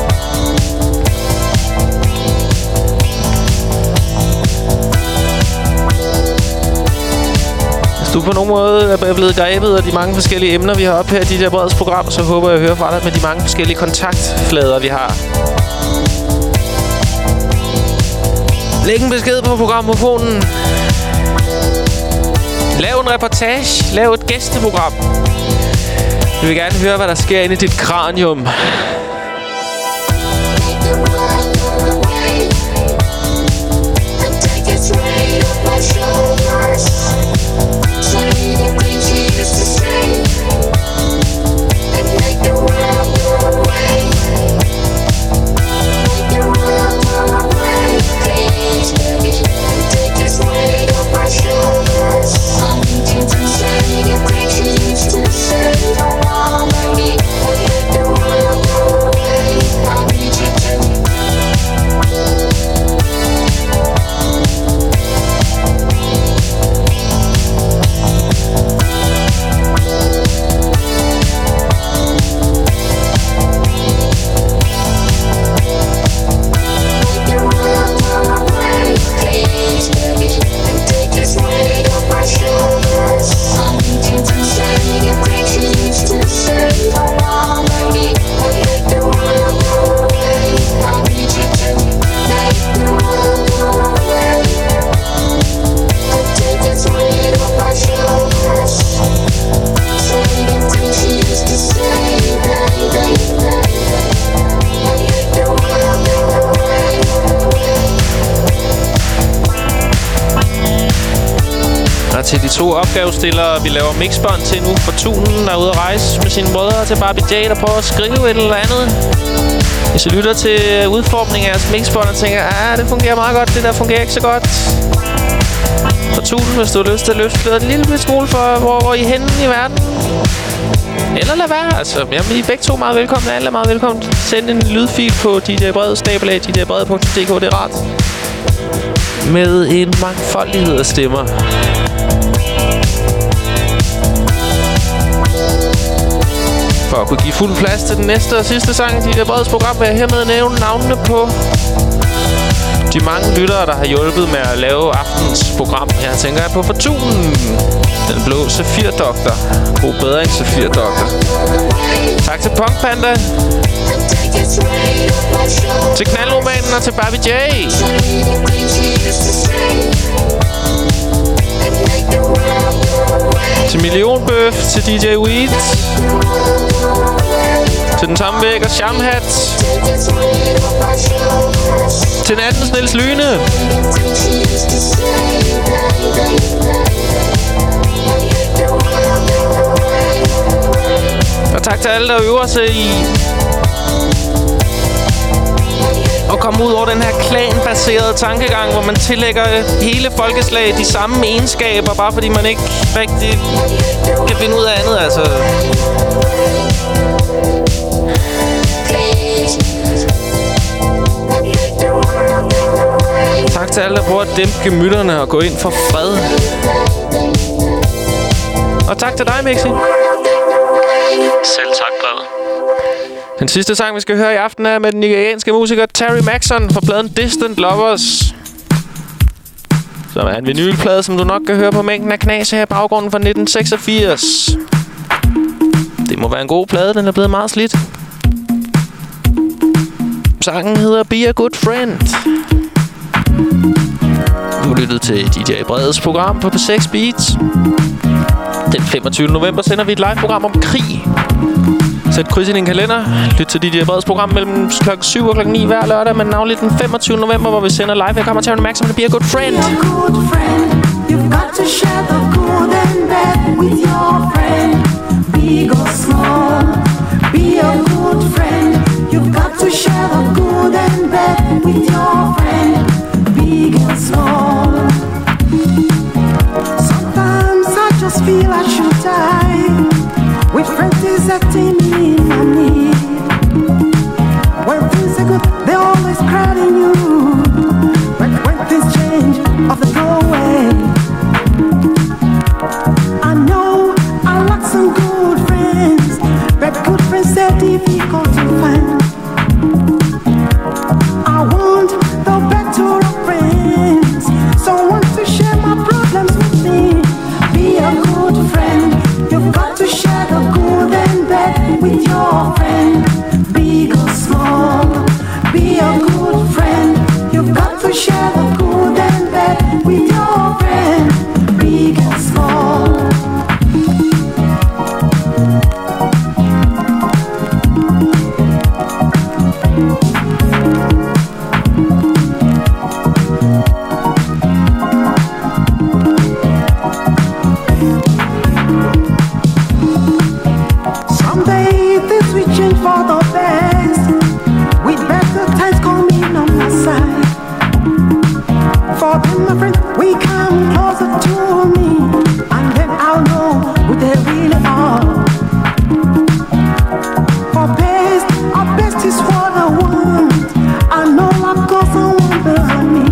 Hvis du på nogen måde er blevet grebet af de mange forskellige emner, vi har op her i DJ Breds program, så håber jeg at høre fra dig med de mange forskellige kontaktflader, vi har. Læg en besked på programmofonen. Lav en reportage. Lav et gæsteprogram. Vi vil gerne høre, hvad der sker inde i dit kranium. Til de 2 opgavestillere, vi laver mixbånd til nu. Fortunen er ude at rejse med sine brødre til Barbie J, der prøver at skrive et eller andet. Hvis I lytter til udformningen af jeres mixbånd og tænker, det fungerer meget godt, det der fungerer ikke så godt. Fortunen, hvis du har lyst til at løfte en lille smule for, hvor I er henne i verden. Eller lad være, altså. Jamen, I er begge 2 meget velkomne. Alle er meget velkomne. Send en lydfil på djbrede@djbrede.dk, det er rart. Med en mangfoldighed af stemmer. For at kunne give fuld plads til den næste og sidste sang i DJ Breds program, vil jeg hermed nævne navnene på de mange lyttere, der har hjulpet med at lave aftens program. Her tænker jeg på Fortunen, den blå Safir-doktor. God bedring, Safir-doktor. Tak til Punk Panda. Til Knaldromanen og til Barbie J. Til Millionbøf, til DJ Weed. Til Den Tomme Væg og Shamhat. Til Nattens Niels Lyne. Og tak til alle, der øver sig i at komme ud over den her klanbaserede tankegang, hvor man tillægger hele folkeslag de samme egenskaber, bare fordi man ikke rigtig kan finde ud af andet, altså. Tak til alle, der prøver at dæmpe gemytterne og gå ind for fred. Og tak til dig, Mixi. Selv tak, Brede. Den sidste sang, vi skal høre i aften, er med den nigerianske musiker Terry Maxon fra pladen Distant Lovers. Som er en vinylplade, som du nok kan høre på mængden af knas her i baggrunden fra 1986. Det må være en god plade, den er blevet meget slidt. Sangen hedder Be a Good Friend. Du lyttede til DJ Breds program på P6 Beats. Den 25. november sender vi et live-program om krig. Sæt kryds i din kalender. Lyt til DJ Breds program mellem klokken 7 og klokken 9 hver lørdag, men navnlig den 25. november, hvor vi sender live. Jeg kommer til at være opmærksom på Be a Good Friend. Be a good friend. You've got to share the good and bad with your friend. Big or small. Be a good friend. You've got to share the good and bad with your friend. Big and small. Sometimes I just feel I should die. With friends is acting in my need. When things are good, they're always crowding you. But when things change, often go away. I know I like some good friends, but good friends are difficult to find. I want the better of friends, someone to share my problems with me. Be a good friend. You've got to share the good and bad with your friend. Big or small. Be a good friend. You've got to share the good and bad with your friend. Big and small. Someday things will change for the best, with better times coming on my side. For them, my friend, we come closer to me, and then I'll know who they really are. For best, our best is what I want. I know I've got someone behind me.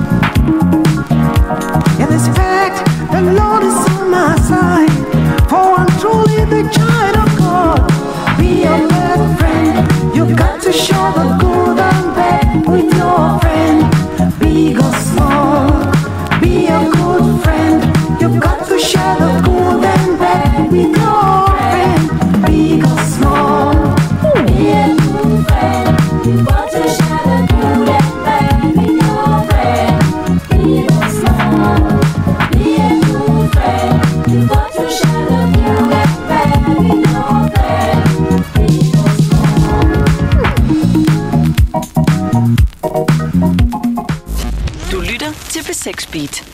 In this fact, the Lord is on my side, for I'm truly the child of God. Be a bad friend. You've got to show the good and bad with your friend. Big or small. Be a good friend. You've got to share the good and bad with your friend. Big or small. Be a good friend. You've got to share the good and bad with your friend. Big or small. Be a good friend. You've got to share the good and bad with your friend. Big or small. Du lytter til P6 Beat.